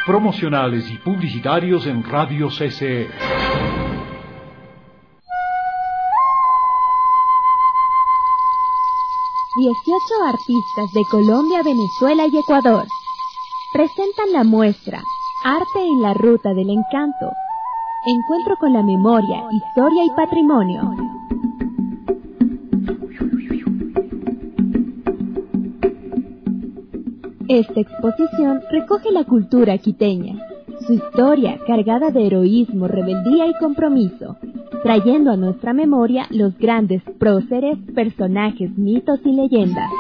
promocionales y publicitarios en Radio CCE. Dieciocho artistas de Colombia, Venezuela y Ecuador presentan la muestra Arte en la Ruta del Encanto. Encuentro con la memoria, historia y patrimonio. Esta exposición recoge la cultura quiteña, su historia cargada de heroísmo, rebeldía y compromiso, trayendo a nuestra memoria los grandes próceres, personajes, mitos y leyendas.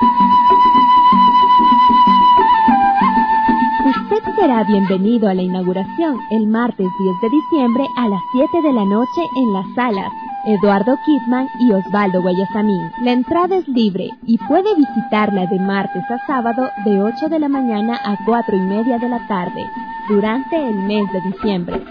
Usted será bienvenido a la inauguración el martes 10 de diciembre a las 7 de la noche en las salas Eduardo Kidman y Osvaldo Guayasamín. La entrada es libre y puede visitarla de martes a sábado de 8 de la mañana a 4:30 de la tarde, durante el mes de diciembre.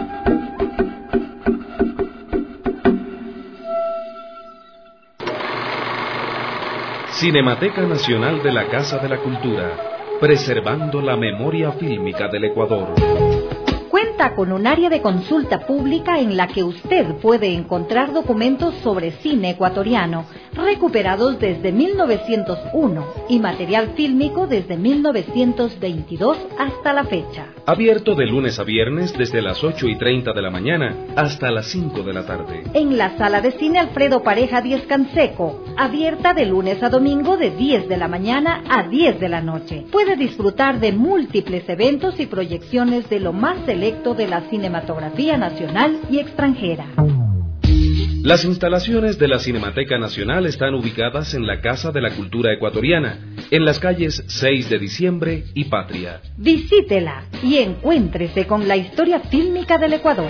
Cinemateca Nacional de la Casa de la Cultura, preservando la memoria fílmica del Ecuador. Cuenta con un área de consulta pública en la que usted puede encontrar documentos sobre cine ecuatoriano, recuperados desde 1901 y material fílmico desde 1922 hasta la fecha. Abierto de lunes a viernes desde las 8:30 de la mañana hasta las 5 de la tarde. En la sala de cine Alfredo Pareja 10 Canseco, abierta de lunes a domingo de 10 de la mañana a 10 de la noche. Puede disfrutar de múltiples eventos y proyecciones de lo más selecto de la cinematografía nacional y extranjera. Las instalaciones de la Cinemateca Nacional están ubicadas en la Casa de la Cultura Ecuatoriana, en las calles 6 de Diciembre y Patria. Visítela y encuéntrese con la historia fílmica del Ecuador.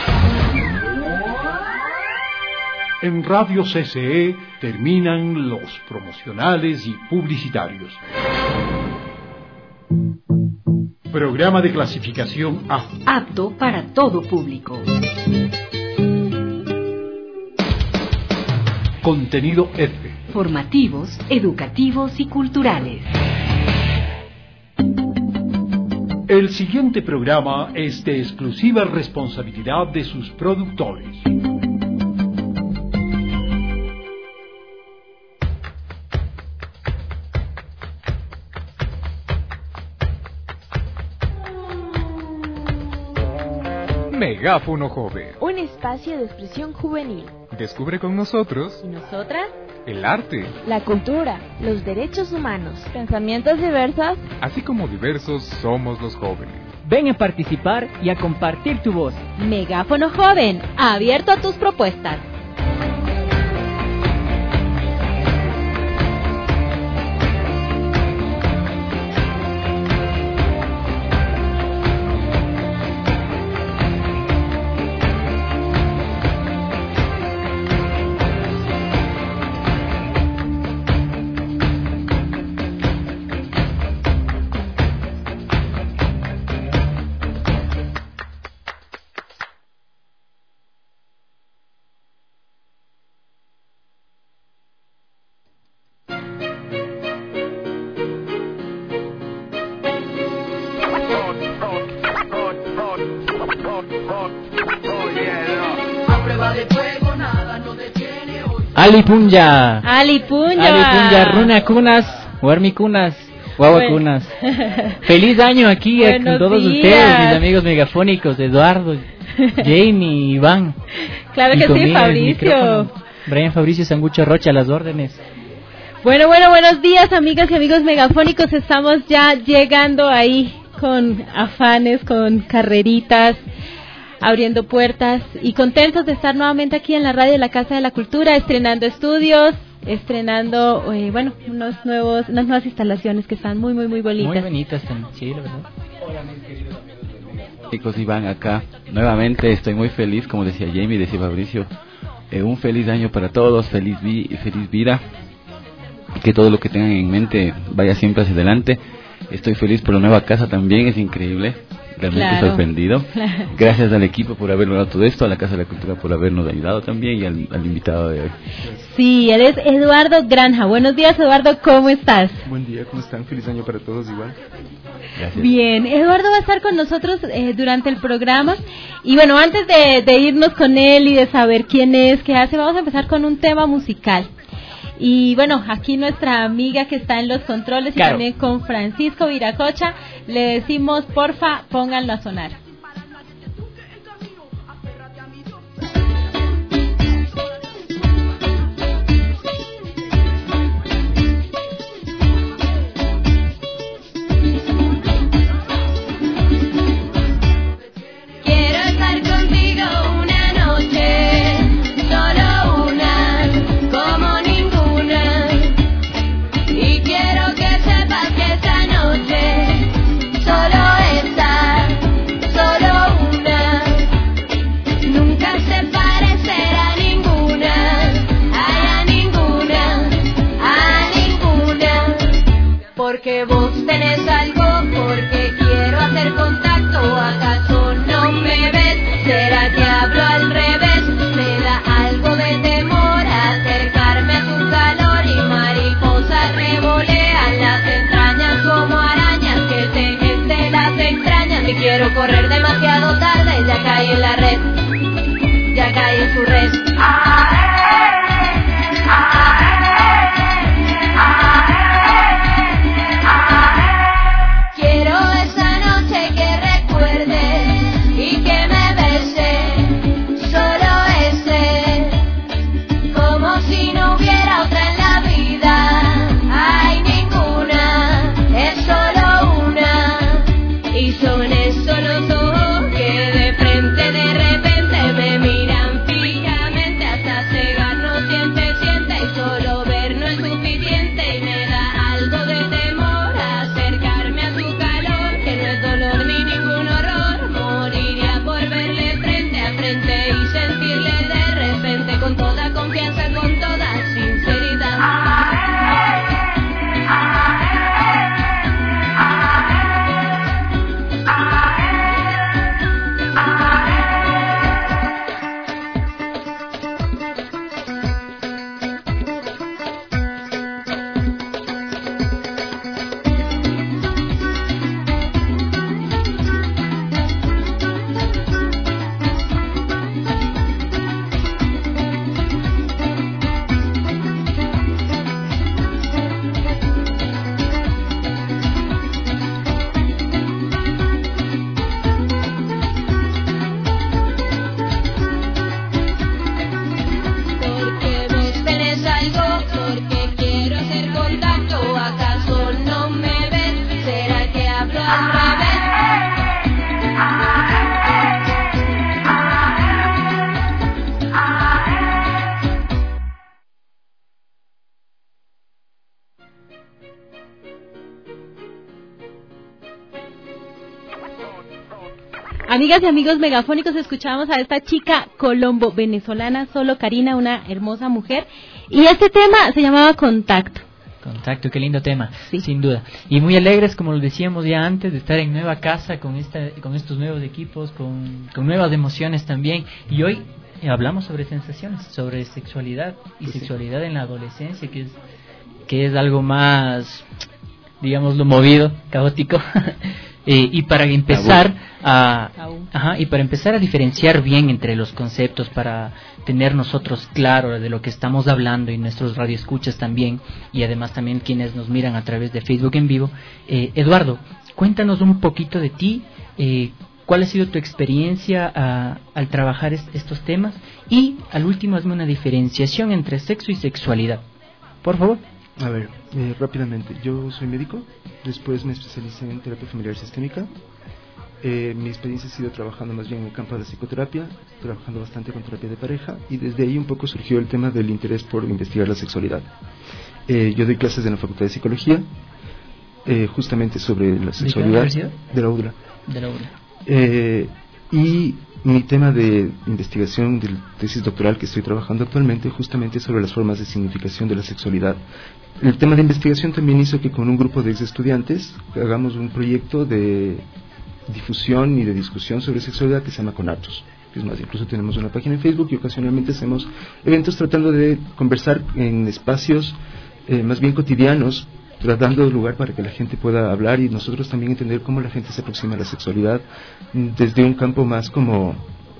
En Radio CCE terminan los promocionales y publicitarios. Programa de clasificación A. Apto para todo público. Contenido F. Formativos, educativos y culturales. El siguiente programa es de exclusiva responsabilidad de sus productores. Megáfono Joven. Un espacio de expresión juvenil. Descubre con nosotros. ¿Y nosotras? El arte. La cultura, los derechos humanos, pensamientos diversos. Así como diversos somos los jóvenes. Ven a participar y a compartir tu voz. Megáfono Joven, abierto a tus propuestas. Alipunya. Alipunya. Alipunya, Runa Kunas, Huarmi Kunas, Guagua Kunas. Feliz año aquí con todos ustedes, mis amigos megafónicos, Eduardo, Jamie, Iván. Claro que sí, Fabricio. Brian Fabricio Sangucho Rocha, a las órdenes. Bueno, buenos días, amigas y amigos megafónicos. Estamos ya llegando ahí con afanes, con carreritas, abriendo puertas y contentos de estar nuevamente aquí en la radio de la Casa de la Cultura, estrenando estudios, estrenando, unas nuevas instalaciones que están muy bonitas. Muy bonitas también, sí, la verdad. Hola, mis queridos amigos megafónicos, Iván acá. Nuevamente estoy muy feliz, como decía Jamie, decía Fabricio. Un feliz año para todos, feliz vida. Que todo lo que tengan en mente vaya siempre hacia adelante. Estoy feliz por la nueva casa también, es increíble. realmente sorprendido. Gracias al equipo por haber logrado todo esto, a la Casa de la Cultura por habernos ayudado también y al invitado de hoy. Sí, él es Eduardo Granja. Buenos días, Eduardo, ¿cómo estás? Buen día, ¿cómo están? Feliz año para todos igual. Gracias. Bien, Eduardo va a estar con nosotros durante el programa y bueno, antes de irnos con él y de saber quién es, qué hace, vamos a empezar con un tema musical. Y bueno, aquí nuestra amiga que está en los controles, claro, y también con Francisco Viracocha, le decimos, porfa, pónganlo a sonar. Porque vos tenés algo, porque quiero hacer contacto, ¿acaso no me ves? ¿Será que hablo al revés? Me da algo de temor acercarme a tu calor y mariposas revolean las entrañas como arañas que tejen de las extrañas. Y quiero correr demasiado tarde, ya caí en la red, ya caí en su red. Amigas y amigos megafónicos, escuchamos a esta chica colombo venezolana, Solo Karina, una hermosa mujer, y este tema se llamaba Contacto. Contacto, qué lindo tema, sí, sin duda. Y muy alegres, como lo decíamos ya antes, de estar en nueva casa con estos nuevos equipos, con nuevas emociones también. Y hoy hablamos sobre sensaciones, sobre sexualidad y sexualidad en la adolescencia, que es algo más, digámoslo, movido, caótico. Y para empezar a diferenciar bien entre los conceptos, para tener nosotros claro de lo que estamos hablando y nuestros radioescuchas también, y además también quienes nos miran a través de Facebook en vivo, Eduardo, cuéntanos un poquito de ti, cuál ha sido tu experiencia al trabajar estos temas, y al último hazme una diferenciación entre sexo y sexualidad, por favor. A ver, rápidamente, yo soy médico, después me especialicé en terapia familiar sistémica. Mi experiencia ha sido trabajando más bien en el campo de la psicoterapia, trabajando bastante con terapia de pareja, y desde ahí un poco surgió el tema del interés por investigar la sexualidad. Yo doy clases en la Facultad de Psicología, justamente sobre la sexualidad. ¿De la UDLA? De la UDLA. Y mi tema de investigación de tesis doctoral que estoy trabajando actualmente justamente sobre las formas de significación de la sexualidad. El tema de investigación también hizo que con un grupo de ex estudiantes hagamos un proyecto de difusión y de discusión sobre sexualidad que se llama Conatos. Es más, incluso tenemos una página en Facebook y ocasionalmente hacemos eventos tratando de conversar en espacios más bien cotidianos, dando lugar para que la gente pueda hablar y nosotros también entender cómo la gente se aproxima a la sexualidad desde un campo más como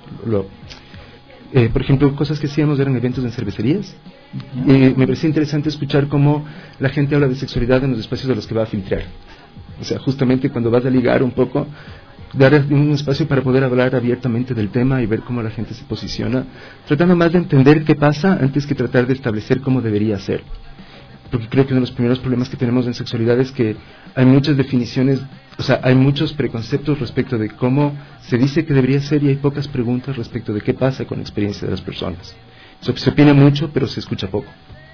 por ejemplo, cosas que hacíamos eran eventos en cervecerías. Me parecía interesante escuchar cómo la gente habla de sexualidad en los espacios de los que va a filtrar. O sea, justamente cuando vas a ligar un poco, dar un espacio para poder hablar abiertamente del tema y ver cómo la gente se posiciona, tratando más de entender qué pasa antes que tratar de establecer cómo debería ser. Porque creo que uno de los primeros problemas que tenemos en sexualidad es que hay muchas definiciones, o sea, hay muchos preconceptos respecto de cómo se dice que debería ser y hay pocas preguntas respecto de qué pasa con la experiencia de las personas. Se opina mucho, pero se escucha poco.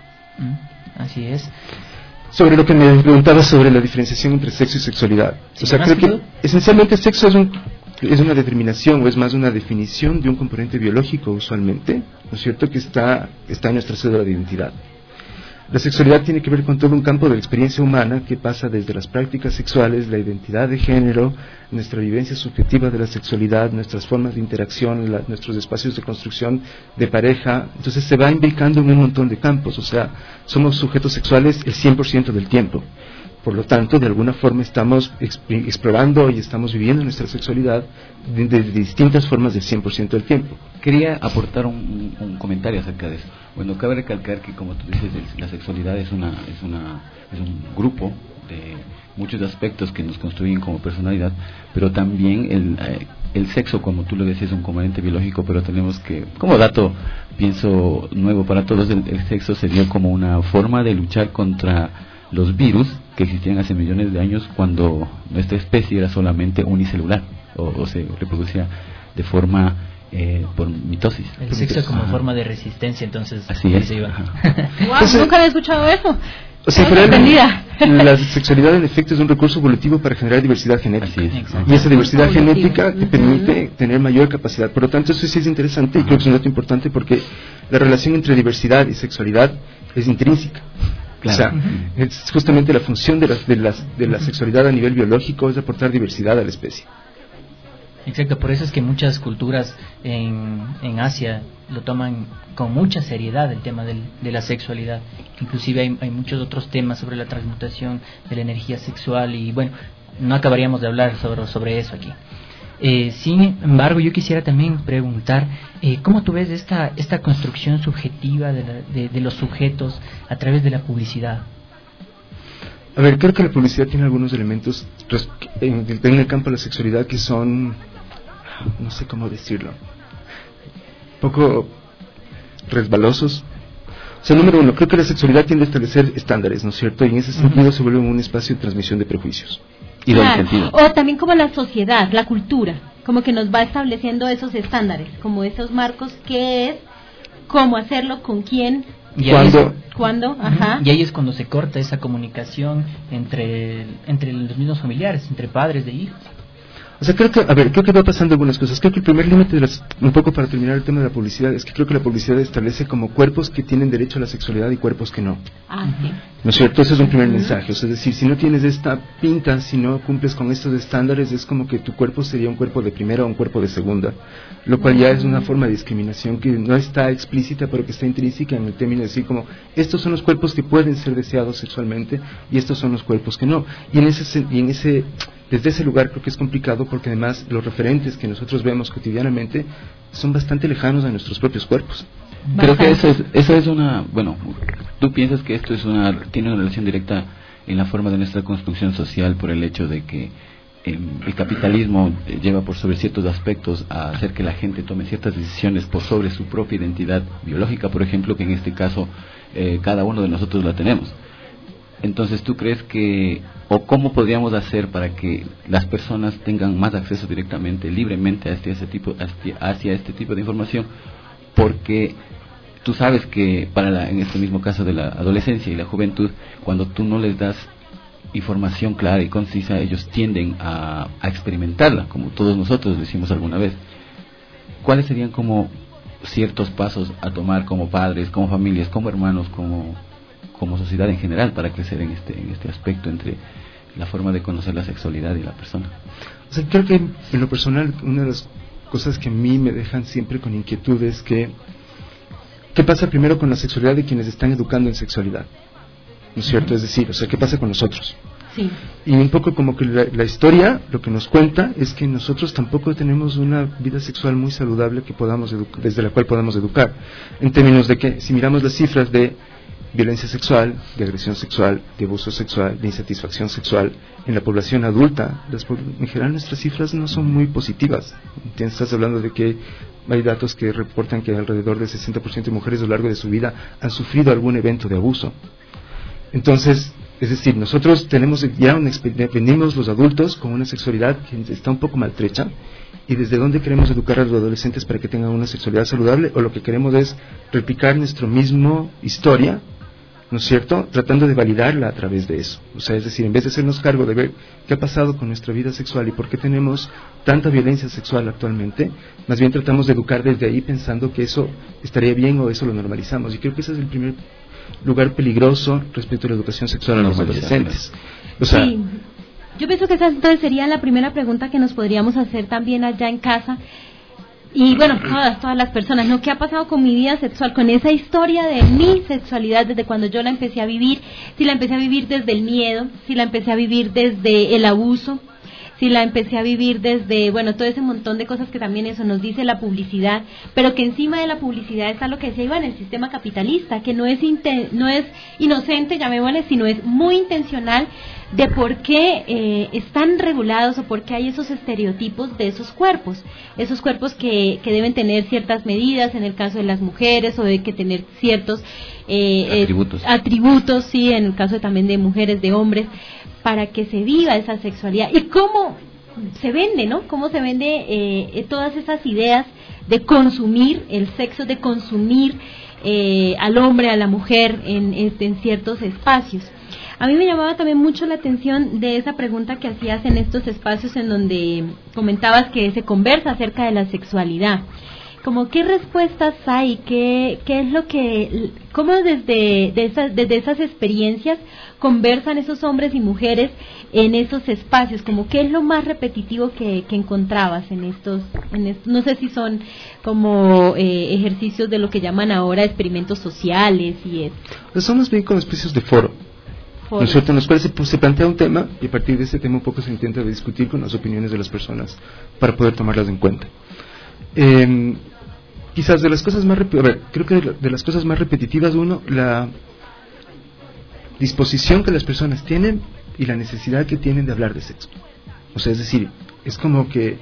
Así es. Sobre lo que me preguntaba sobre la diferenciación entre sexo y sexualidad. Sí, o sea, creo que esencialmente sexo es una determinación o es más una definición de un componente biológico usualmente, ¿no es cierto?, que está en nuestra cédula de identidad. La sexualidad tiene que ver con todo un campo de la experiencia humana que pasa desde las prácticas sexuales, la identidad de género, nuestra vivencia subjetiva de la sexualidad, nuestras formas de interacción, nuestros espacios de construcción de pareja. Entonces se va imbricando en un montón de campos, o sea, somos sujetos sexuales el 100% del tiempo. Por lo tanto, de alguna forma estamos explorando y estamos viviendo nuestra sexualidad de distintas formas del 100% del tiempo. Quería aportar un comentario acerca de eso. Bueno, cabe recalcar que, como tú dices, la sexualidad es un grupo de muchos aspectos que nos construyen como personalidad, pero también el sexo, como tú lo decías, es un componente biológico, pero tenemos que, como dato, pienso nuevo para todos, el sexo se dio como una forma de luchar contra los virus que existían hace millones de años cuando nuestra especie era solamente unicelular o se reproducía de forma por mitosis. El sexo como forma de resistencia, entonces así es. Wow, nunca había escuchado eso. O sea, la sexualidad en efecto es un recurso evolutivo para generar diversidad genética. Y esa diversidad genética te permite tener mayor capacidad. Por lo tanto, eso sí es interesante y creo que es un dato importante porque la relación entre diversidad y sexualidad es intrínseca. Claro. O sea, es justamente la función de la sexualidad a nivel biológico es aportar diversidad a la especie. Exacto, por eso es que muchas culturas en Asia lo toman con mucha seriedad el tema de la sexualidad. Inclusive hay muchos otros temas sobre la transmutación de la energía sexual y bueno, no acabaríamos de hablar sobre eso aquí. Sin embargo, yo quisiera también preguntar ¿cómo tú ves esta construcción subjetiva de los sujetos a través de la publicidad? A ver, creo que la publicidad tiene algunos elementos en el campo de la sexualidad que son, no sé cómo decirlo, poco resbalosos. O sea, número uno, creo que la sexualidad tiende a establecer estándares, ¿no es cierto? Y en ese sentido se vuelve un espacio de transmisión de prejuicios. O también como la sociedad, la cultura, como que nos va estableciendo esos estándares, como esos marcos, qué es, cómo hacerlo, con quién, ¿cuándo? Ajá. Y ahí es cuando se corta esa comunicación entre los mismos familiares, entre padres de hijos. O sea, creo que va pasando algunas cosas. Creo que el primer límite, un poco para terminar el tema de la publicidad, es que creo que la publicidad establece como cuerpos que tienen derecho a la sexualidad y cuerpos que no. Sí. ¿No es cierto? Ese es un primer mensaje. O sea, es decir, si no tienes esta pinta, si no cumples con estos estándares, es como que tu cuerpo sería un cuerpo de primera o un cuerpo de segunda. Lo cual ya es una forma de discriminación que no está explícita, pero que está intrínseca en el término de decir como, estos son los cuerpos que pueden ser deseados sexualmente y estos son los cuerpos que no. Desde ese lugar creo que es complicado porque además los referentes que nosotros vemos cotidianamente son bastante lejanos a nuestros propios cuerpos. Creo que eso es una, bueno, tú piensas que esto tiene una relación directa en la forma de nuestra construcción social por el hecho de que el capitalismo lleva por sobre ciertos aspectos a hacer que la gente tome ciertas decisiones por sobre su propia identidad biológica, por ejemplo, que en este caso cada uno de nosotros la tenemos. Entonces, ¿tú crees o cómo podríamos hacer para que las personas tengan más acceso directamente, libremente hacia este tipo de información? Porque tú sabes que en este mismo caso de la adolescencia y la juventud, cuando tú no les das información clara y concisa, ellos tienden a experimentarla, como todos nosotros decimos alguna vez. ¿Cuáles serían como ciertos pasos a tomar como padres, como familias, como hermanos, como sociedad en general para crecer en este aspecto entre la forma de conocer la sexualidad y la persona. O sea, creo que en lo personal, una de las cosas que a mí me dejan siempre con inquietud es que ¿qué pasa primero con la sexualidad de quienes están educando en sexualidad? ¿No es cierto? Es decir, o sea, ¿qué pasa con nosotros? Sí. Y un poco como que la historia lo que nos cuenta es que nosotros tampoco tenemos una vida sexual muy saludable que podamos desde la cual podamos educar, en términos de que si miramos las cifras de violencia sexual, de agresión sexual, de abuso sexual, de insatisfacción sexual en la población adulta, en general nuestras cifras no son muy positivas. Estás hablando de que hay datos que reportan que alrededor del 60% de mujeres a lo largo de su vida han sufrido algún evento de abuso. Entonces, es decir, nosotros tenemos ya venimos los adultos con una sexualidad que está un poco maltrecha, y desde dónde queremos educar a los adolescentes para que tengan una sexualidad saludable, o lo que queremos es replicar nuestra misma historia, ¿no es cierto?, tratando de validarla a través de eso. O sea, es decir, en vez de hacernos cargo de ver qué ha pasado con nuestra vida sexual y por qué tenemos tanta violencia sexual actualmente, más bien tratamos de educar desde ahí pensando que eso estaría bien o eso lo normalizamos. Y creo que ese es el primer lugar peligroso respecto a la educación sexual a los adolescentes. O sea, sí. Yo pienso que esa entonces sería la primera pregunta que nos podríamos hacer también allá en casa. Y bueno, todas las personas, ¿no? ¿Qué ha pasado con mi vida sexual? Con esa historia de mi sexualidad desde cuando yo la empecé a vivir. Si la empecé a vivir desde el miedo, si la empecé a vivir desde el abuso, si la empecé a vivir desde, bueno, todo ese montón de cosas que también eso nos dice la publicidad, pero que encima de la publicidad está lo que decía Iván, el sistema capitalista, que no es inocente, llamémosle, sino es muy intencional de por qué están regulados o por qué hay esos estereotipos de esos cuerpos que deben tener ciertas medidas en el caso de las mujeres, o de que tener ciertos atributos, sí, en el caso también de mujeres, de hombres, para que se viva esa sexualidad. Y cómo se vende, ¿no? Cómo se vende todas esas ideas de consumir el sexo, de consumir al hombre, a la mujer en ciertos espacios. A mí me llamaba también mucho la atención de esa pregunta que hacías en estos espacios en donde comentabas que se conversa acerca de la sexualidad. Como qué respuestas hay, qué es lo que, cómo desde esas experiencias conversan esos hombres y mujeres en esos espacios, como qué es lo más repetitivo que encontrabas en estos, no sé si son como ejercicios de lo que llaman ahora experimentos sociales y eso. Pues son más bien como especies de foro. ¿No es cierto? En los cuales se plantea un tema y a partir de ese tema un poco se intenta discutir con las opiniones de las personas para poder tomarlas en cuenta. Quizás de las cosas más creo que de las cosas más repetitivas, uno, la disposición que las personas tienen y la necesidad que tienen de hablar de sexo. O sea, es decir, es como que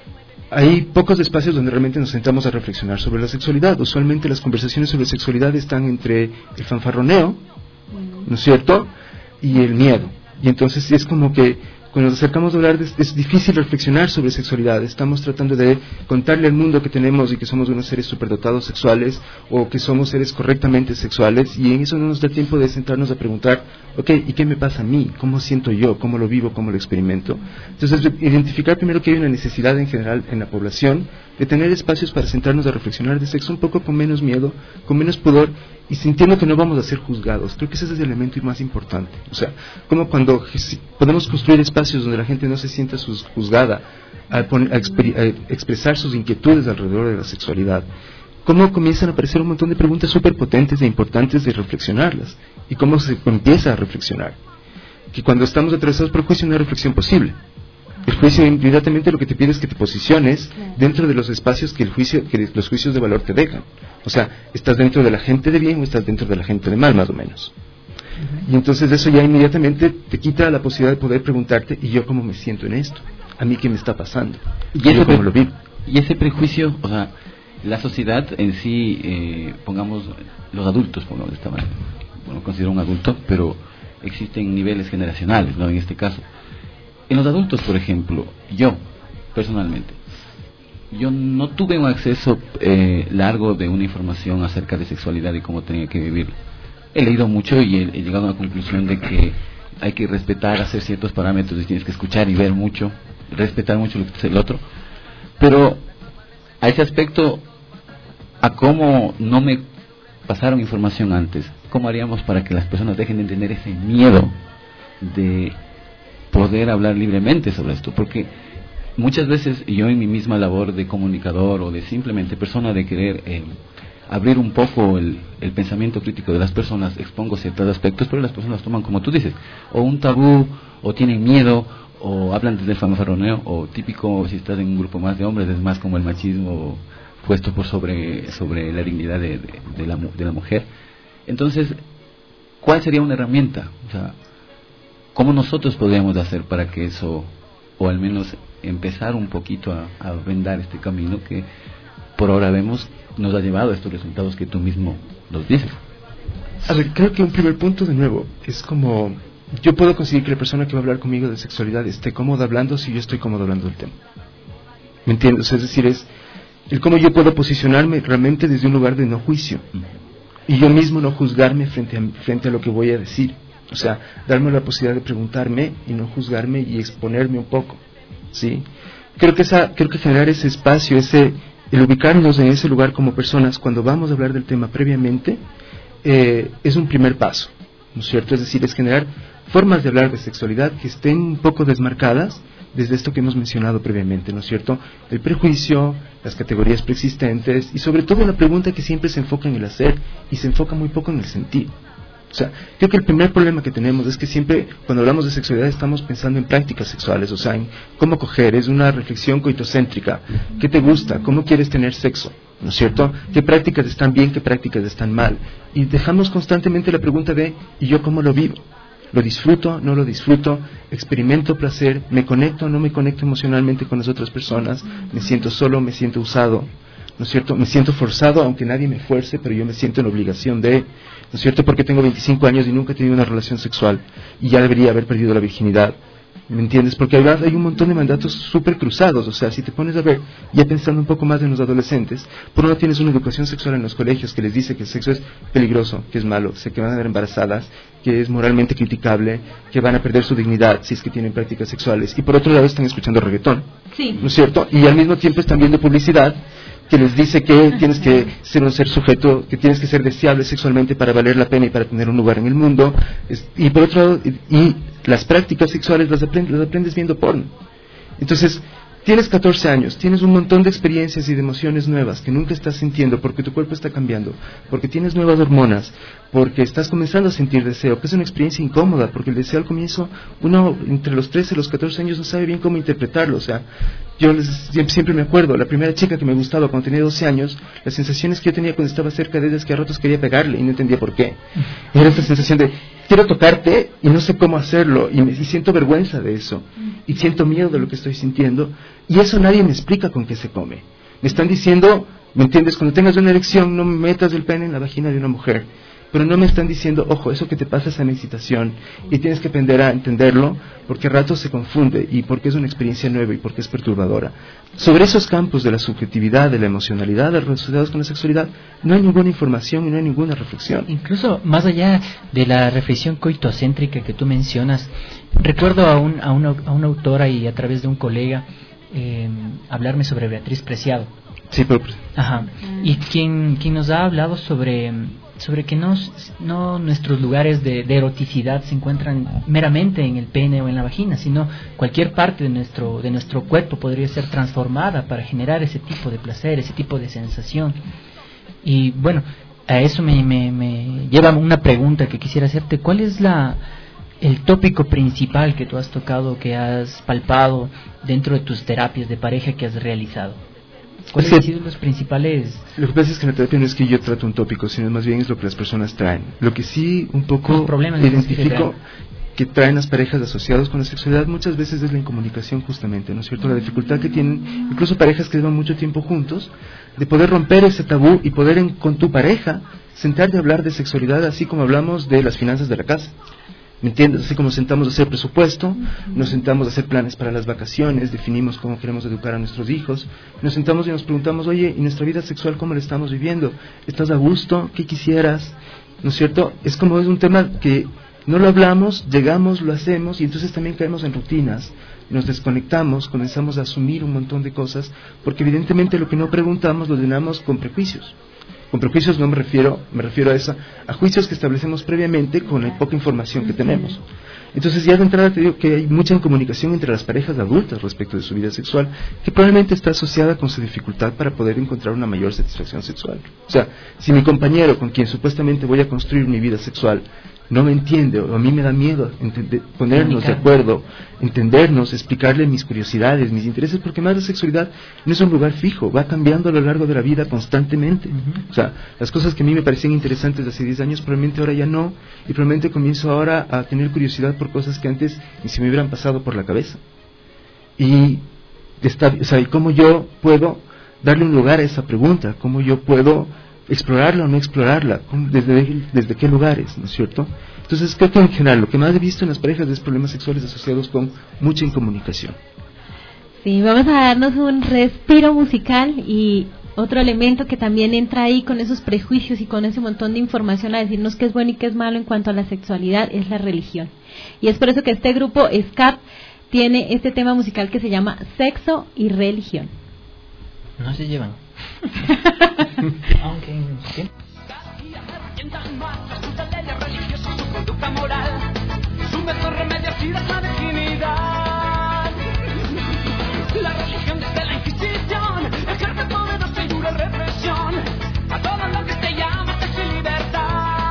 hay pocos espacios donde realmente nos sentamos a reflexionar sobre la sexualidad. Usualmente las conversaciones sobre sexualidad están entre el fanfarroneo, ¿no es cierto?, y el miedo. Y entonces es como que cuando nos acercamos a hablar es difícil reflexionar sobre sexualidad. Estamos tratando de contarle al mundo que tenemos y que somos unos seres superdotados sexuales, o que somos seres correctamente sexuales, y en eso no nos da tiempo de sentarnos a preguntar, ok, ¿y qué me pasa a mí? ¿Cómo siento yo? ¿Cómo lo vivo? ¿Cómo lo experimento? Entonces, identificar primero que hay una necesidad en general en la población de tener espacios para sentarnos a reflexionar de sexo un poco con menos miedo, con menos pudor, y sintiendo que no vamos a ser juzgados. Creo que ese es el elemento más importante. O sea, como cuando podemos construir espacios donde la gente no se sienta juzgada a expresar sus inquietudes alrededor de la sexualidad, cómo comienzan a aparecer un montón de preguntas súper potentes e importantes de reflexionarlas, y cómo se empieza a reflexionar. Que cuando estamos atravesados por el juicio no hay reflexión posible. El juicio inmediatamente lo que te pide es que te posiciones dentro de los espacios que los juicios de valor te dejan. O sea, ¿estás dentro de la gente de bien o estás dentro de la gente de mal, más o menos? Y entonces eso ya inmediatamente te quita la posibilidad de poder preguntarte, ¿y yo cómo me siento en esto? ¿A mí qué me está pasando? ¿Y yo cómo lo vivo? Y ese prejuicio, o sea, la sociedad en sí, pongamos los adultos, bueno, considero un adulto, pero existen niveles generacionales, ¿no? En este caso, en los adultos, por ejemplo, yo personalmente, yo no tuve un acceso largo de una información acerca de sexualidad y cómo tenía que vivirlo. He leído mucho y he llegado a la conclusión de que hay que respetar, hacer ciertos parámetros, y tienes que escuchar y ver mucho, respetar mucho lo que es el otro. Pero a ese aspecto, a cómo no me pasaron información antes, ¿cómo haríamos para que las personas dejen de tener ese miedo de poder hablar libremente sobre esto, porque muchas veces yo en mi misma labor de comunicador o de simplemente persona de querer abrir un poco el pensamiento crítico de las personas, expongo ciertos aspectos, pero las personas toman, como tú dices, o un tabú, o tienen miedo, o hablan desde el fanfarroneo, o típico, si estás en un grupo más de hombres, es más como el machismo puesto por sobre la dignidad de la mujer. Entonces, ¿cuál sería una herramienta? O sea, ¿cómo nosotros podríamos hacer para que eso, o al menos empezar un poquito a vendar este camino que por ahora vemos nos ha llevado a estos resultados que tú mismo nos dices? A ver, creo que un primer punto, de nuevo, es como yo puedo conseguir que la persona que va a hablar conmigo de sexualidad esté cómoda hablando si yo estoy cómodo hablando del tema. ¿Me entiendes? Es decir, es el cómo yo puedo posicionarme realmente desde un lugar de no juicio y yo mismo no juzgarme frente a lo que voy a decir. O sea, darme la posibilidad de preguntarme y no juzgarme y exponerme un poco, ¿sí? Creo que generar ese espacio, el ubicarnos en ese lugar como personas cuando vamos a hablar del tema previamente es un primer paso, ¿no es cierto? Es decir, es generar formas de hablar de sexualidad que estén un poco desmarcadas desde esto que hemos mencionado previamente, ¿no es cierto? El prejuicio, las categorías preexistentes y sobre todo la pregunta que siempre se enfoca en el hacer y se enfoca muy poco en el sentir. O sea, creo que el primer problema que tenemos es que siempre cuando hablamos de sexualidad estamos pensando en prácticas sexuales, o sea, en cómo coger, es una reflexión coitocéntrica. ¿Qué te gusta? ¿Cómo quieres tener sexo? ¿No es cierto? ¿Qué prácticas están bien? ¿Qué prácticas están mal? Y dejamos constantemente la pregunta de ¿y yo cómo lo vivo? ¿Lo disfruto? ¿No lo disfruto? ¿Experimento placer? ¿Me conecto? ¿No me conecto emocionalmente con las otras personas? ¿Me siento solo? ¿Me siento usado? ¿No es cierto? Me siento forzado, aunque nadie me fuerce, pero yo me siento en obligación de, ¿no es cierto? Porque tengo 25 años y nunca he tenido una relación sexual y ya debería haber perdido la virginidad. ¿Me entiendes? Porque hay un montón de mandatos súper cruzados. O sea, si te pones a ver, ya pensando un poco más en los adolescentes, por un lado tienes una educación sexual en los colegios que les dice que el sexo es peligroso, que es malo, que van a ver embarazadas, que es moralmente criticable, que van a perder su dignidad si es que tienen prácticas sexuales. Y por otro lado están escuchando reggaetón, ¿no es cierto? Y al mismo tiempo están viendo publicidad que les dice que tienes que ser un ser sujeto, que tienes que ser deseable sexualmente para valer la pena y para tener un lugar en el mundo. Y por otro lado, y las prácticas sexuales las aprendes viendo porno. Entonces, tienes 14 años, tienes un montón de experiencias y de emociones nuevas que nunca estás sintiendo porque tu cuerpo está cambiando, porque tienes nuevas hormonas, porque estás comenzando a sentir deseo, que es una experiencia incómoda, porque el deseo al comienzo, uno entre los 13 y los 14 años no sabe bien cómo interpretarlo. O sea, yo siempre me acuerdo, la primera chica que me gustaba cuando tenía 12 años, las sensaciones que yo tenía cuando estaba cerca de ella es que a ratos quería pegarle y no entendía por qué. Era esta sensación de, quiero tocarte y no sé cómo hacerlo, y siento vergüenza de eso, y siento miedo de lo que estoy sintiendo, y eso nadie me explica con qué se come. Me están diciendo, ¿me entiendes? Cuando tengas una erección no metas el pene en la vagina de una mujer, pero no me están diciendo, ojo, eso que te pasa es una excitación y tienes que aprender a entenderlo porque a ratos se confunde y porque es una experiencia nueva y porque es perturbadora. Sobre esos campos de la subjetividad, de la emocionalidad, relacionados con la sexualidad, no hay ninguna información y no hay ninguna reflexión. Incluso más allá de la reflexión coitocéntrica que tú mencionas, recuerdo a una autora y a través de un colega hablarme sobre Beatriz Preciado. Sí, pero... Ajá. Y quien nos ha hablado sobre que no nuestros lugares de eroticidad se encuentran meramente en el pene o en la vagina, sino cualquier parte de nuestro cuerpo podría ser transformada para generar ese tipo de placer, ese tipo de sensación. Y bueno, a eso me lleva una pregunta que quisiera hacerte. ¿Cuál es el tópico principal que tú has tocado, que has palpado dentro de tus terapias de pareja que has realizado? ¿Cuáles han sido los principales? Lo que pasa es que en la terapia no es que yo trato un tópico, sino más bien es lo que las personas traen. Lo que sí un poco identifico que traen las parejas asociadas con la sexualidad muchas veces es la incomunicación justamente, ¿no es cierto? La dificultad que tienen, incluso parejas que llevan mucho tiempo juntos, de poder romper ese tabú y poder con tu pareja sentarte a hablar de sexualidad así como hablamos de las finanzas de la casa. ¿Me entiendes? Así como sentamos a hacer presupuesto, nos sentamos a hacer planes para las vacaciones, definimos cómo queremos educar a nuestros hijos, nos sentamos y nos preguntamos, oye, ¿y nuestra vida sexual cómo la estamos viviendo? ¿Estás a gusto? ¿Qué quisieras? ¿No es cierto? Es un tema que no lo hablamos, llegamos, lo hacemos y entonces también caemos en rutinas, nos desconectamos, comenzamos a asumir un montón de cosas, porque evidentemente lo que no preguntamos lo llenamos con prejuicios. Con prejuicios no me refiero a juicios que establecemos previamente con la poca información que tenemos. Entonces ya de entrada te digo que hay mucha incomunicación entre las parejas adultas respecto de su vida sexual, que probablemente está asociada con su dificultad para poder encontrar una mayor satisfacción sexual. O sea, si mi compañero con quien supuestamente voy a construir mi vida sexual no me entiende, o a mí me da miedo ponernos de acuerdo, entendernos, explicarle mis curiosidades, mis intereses, porque más la sexualidad no es un lugar fijo, va cambiando a lo largo de la vida constantemente. O sea, las cosas que a mí me parecían interesantes hace 10 años, probablemente ahora ya no, y probablemente comienzo ahora a tener curiosidad por cosas que antes ni se me hubieran pasado por la cabeza. ¿Y cómo yo puedo darle un lugar a esa pregunta? ¿Cómo yo puedo explorarla o no explorarla? ¿Desde qué lugares? ¿No es cierto? Entonces creo que en general lo que más he visto en las parejas es problemas sexuales asociados con mucha incomunicación. Sí, vamos a darnos un respiro musical, y otro elemento que también entra ahí con esos prejuicios y con ese montón de información a decirnos qué es bueno y qué es malo en cuanto a la sexualidad es la religión. Y es por eso que este grupo SCAP tiene este tema musical que se llama Sexo y Religión. No se llevan. Aunque ¿sí? Su conducta moral, su mejor remedio ha sido la virginidad. La religión desde la Inquisición ejerce poderosa y dura represión a todo lo que se llama sexo y libertad.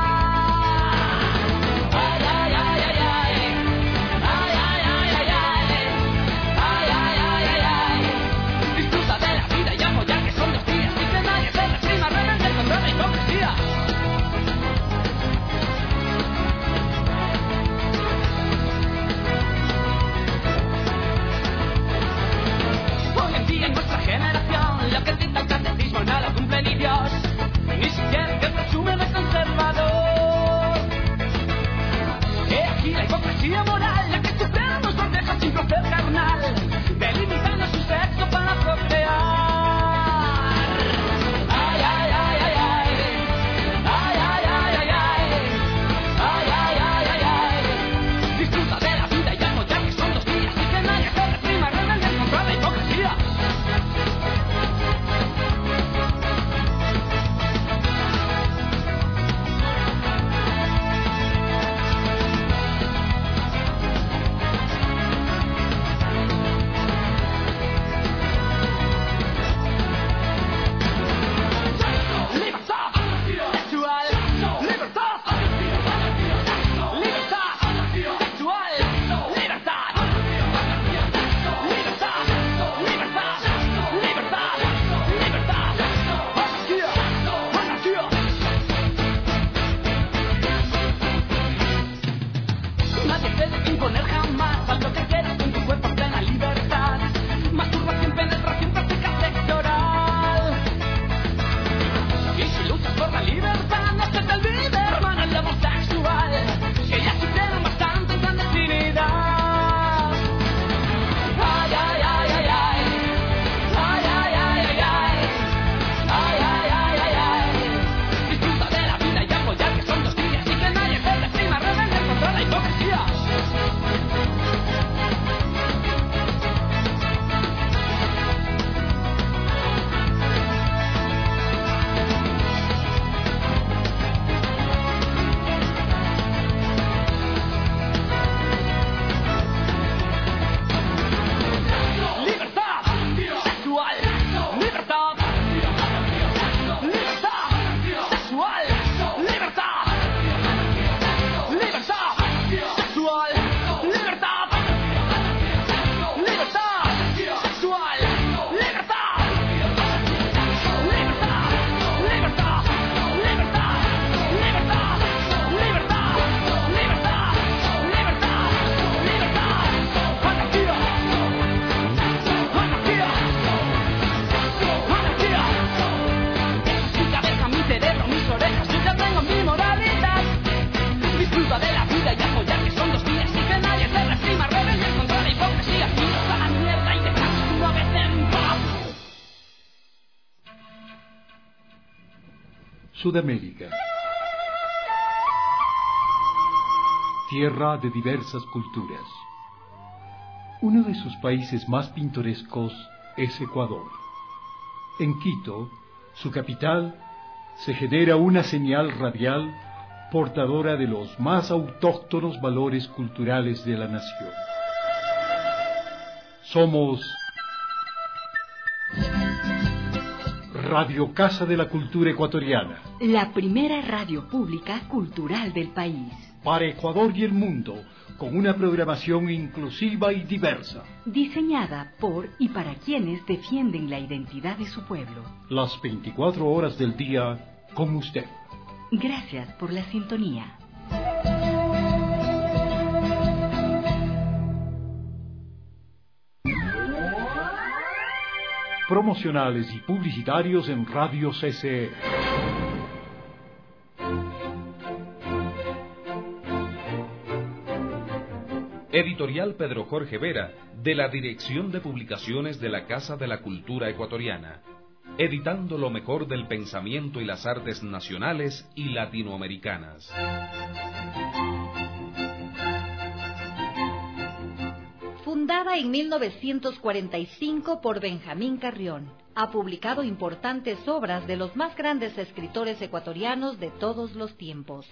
Ay, ay, ay, ay, ay. Ay, ay, ay, ay, ay. Ay, ay, ay, ay, ay. Disfruta de la vida y apoyar que son 2 días y que nadie se reprima, rebelde contra la hipocresía. En nuestra generación, lo que dicta el catecismo no lo cumple ni Dios, ni siquiera el que presume de conservador. He aquí la hipocresía moral, la que supera nuestros dejas sin placer carnal, delimitando su sexo para procrear. Ay, ay, ay, ay, ay. Ay, ay, ay, ay, ay. Ay, ay, ay, ay, ay. Disfruta de la vida y apoyar que son 2 días y que nadie se reprima, rebelde contra la hipocresía. Nadie te debe imponer jamás algo que quieres con tu cuerpo a plena libertad. Masturbación, penetración, práctica sexo oral. Y si luchas por la libertad, no se te olvide, hermano, el lobo sexual, que ya supieron bastante en clandestinidad. Ay, ay, ay, ay, ay. Ay, ay, ay, ay, ay. Ay, ay, ay, ay, ay. Disfruta de la vida y apoyar que son 2 días y que nadie se reprima, rebelde contra la hipocresía. Libertad sexual, libertad. Libertad sexual, libertad. Libertad sexual, libertad. Libertad sexual, libertad. Libertad, libertad, libertad, libertad, libertad, libertad, libertad, libertad. Anarquía, anarquía, anarquía. Mi cabeza, mi cerebro, mis orejas, yo ya tengo mi moralidad. Disfruta de la vida y apoyar que son 2 días y que nadie se reprima, rebelde contra la hipocresía. Tiros a la mierda y dejamos una vez en paz. Sudamérica. Tierra de diversas culturas. Uno de sus países más pintorescos es Ecuador. En Quito, su capital, se genera una señal radial portadora de los más autóctonos valores culturales de la nación. Somos Radio Casa de la Cultura Ecuatoriana, la primera radio pública cultural del país. Para Ecuador y el mundo, con una programación inclusiva y diversa. Diseñada por y para quienes defienden la identidad de su pueblo. Las 24 horas del día con usted. Gracias por la sintonía. Promocionales y publicitarios en Radio CCE. Editorial Pedro Jorge Vera, de la Dirección de Publicaciones de la Casa de la Cultura Ecuatoriana, editando lo mejor del pensamiento y las artes nacionales y latinoamericanas. Fundada en 1945 por Benjamín Carrión, ha publicado importantes obras de los más grandes escritores ecuatorianos de todos los tiempos.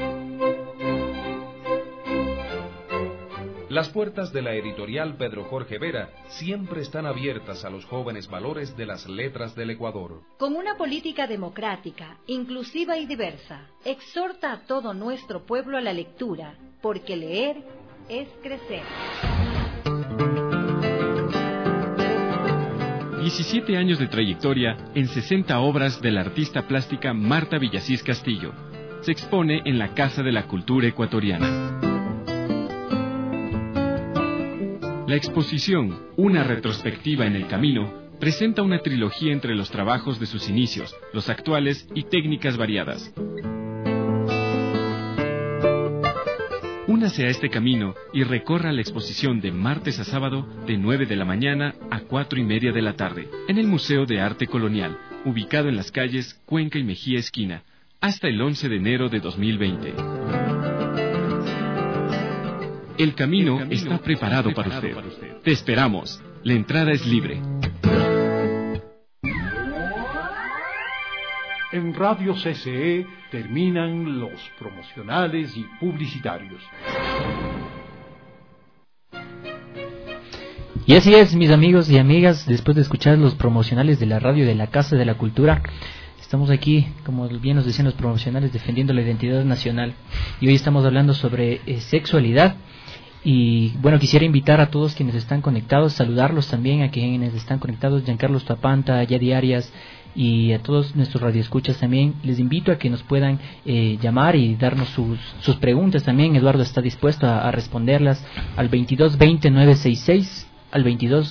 Las puertas de la editorial Pedro Jorge Vera siempre están abiertas a los jóvenes valores de las letras del Ecuador. Con una política democrática, inclusiva y diversa, exhorta a todo nuestro pueblo a la lectura, porque leer es crecer. 17 años de trayectoria en 60 obras de la artista plástica Marta Villasís Castillo. Se expone en la Casa de la Cultura Ecuatoriana. La exposición, una retrospectiva en el camino, presenta una trilogía entre los trabajos de sus inicios, los actuales y técnicas variadas. Únase a este camino y recorra la exposición de martes a sábado de 9 de la mañana a 4:30 de la tarde, en el Museo de Arte Colonial, ubicado en las calles Cuenca y Mejía Esquina, hasta el 11 de enero de 2020. El camino está preparado para usted. Te esperamos. La entrada es libre. En Radio CCE terminan los promocionales y publicitarios. Y así es, mis amigos y amigas, después de escuchar los promocionales de la radio de la Casa de la Cultura, estamos aquí, como bien nos decían los promocionales, defendiendo la identidad nacional. Y hoy estamos hablando sobre sexualidad. Y bueno, quisiera invitar a todos quienes están conectados, saludarlos también a quienes están conectados, Giancarlo Tapanta, Yadi Arias, y a todos nuestros radioescuchas también. Les invito a que nos puedan llamar y darnos sus preguntas también. Eduardo está dispuesto a responderlas al 2220-966, al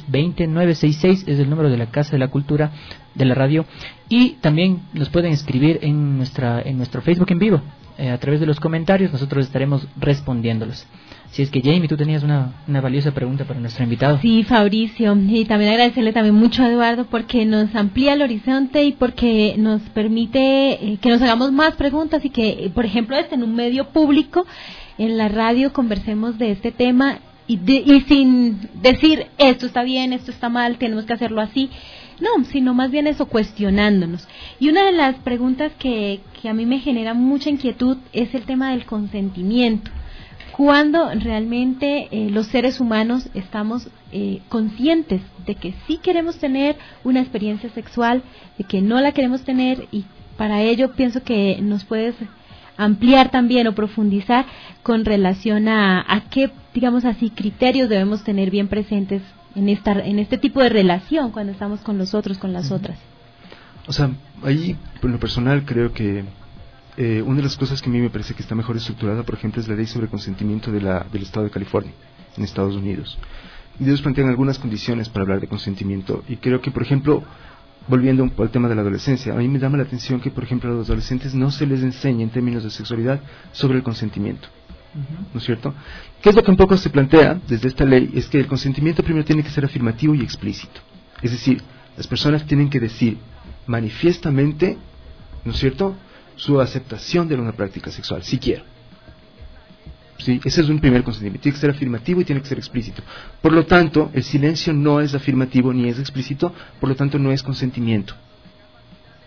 2220-966 es el número de la Casa de la Cultura de la radio, y también nos pueden escribir en nuestro Facebook en vivo, a través de los comentarios. Nosotros estaremos respondiéndolos. Si es que, Jamie, tú tenías una valiosa pregunta para nuestro invitado. Sí, Fabricio, y también agradecerle también mucho a Eduardo porque nos amplía el horizonte y porque nos permite que nos hagamos más preguntas y que, por ejemplo, en un medio público, en la radio, conversemos de este tema y sin decir esto está bien, esto está mal, tenemos que hacerlo así. No, sino más bien eso, cuestionándonos. Y una de las preguntas que a mí me genera mucha inquietud es el tema del consentimiento. Cuando realmente los seres humanos estamos conscientes de que sí queremos tener una experiencia sexual, de que no la queremos tener, y para ello pienso que nos puedes ampliar también o profundizar con relación a qué, digamos así, criterios debemos tener bien presentes en este tipo de relación cuando estamos con los otros, con las otras. O sea, ahí, por lo personal, creo que una de las cosas que a mí me parece que está mejor estructurada, por ejemplo, es la ley sobre consentimiento del Estado de California, en Estados Unidos. Y ellos plantean algunas condiciones para hablar de consentimiento. Y creo que, por ejemplo, volviendo al tema de la adolescencia, a mí me llama la atención que, por ejemplo, a los adolescentes no se les enseña en términos de sexualidad sobre el consentimiento. ¿No es cierto? ¿Qué es lo que un poco se plantea desde esta ley? Es que el consentimiento primero tiene que ser afirmativo y explícito. Es decir, las personas tienen que decir manifiestamente, ¿no es cierto?, su aceptación de una práctica sexual, si quiero. ¿Sí? Ese es un primer consentimiento. Tiene que ser afirmativo y tiene que ser explícito. Por lo tanto, el silencio no es afirmativo ni es explícito, por lo tanto no es consentimiento.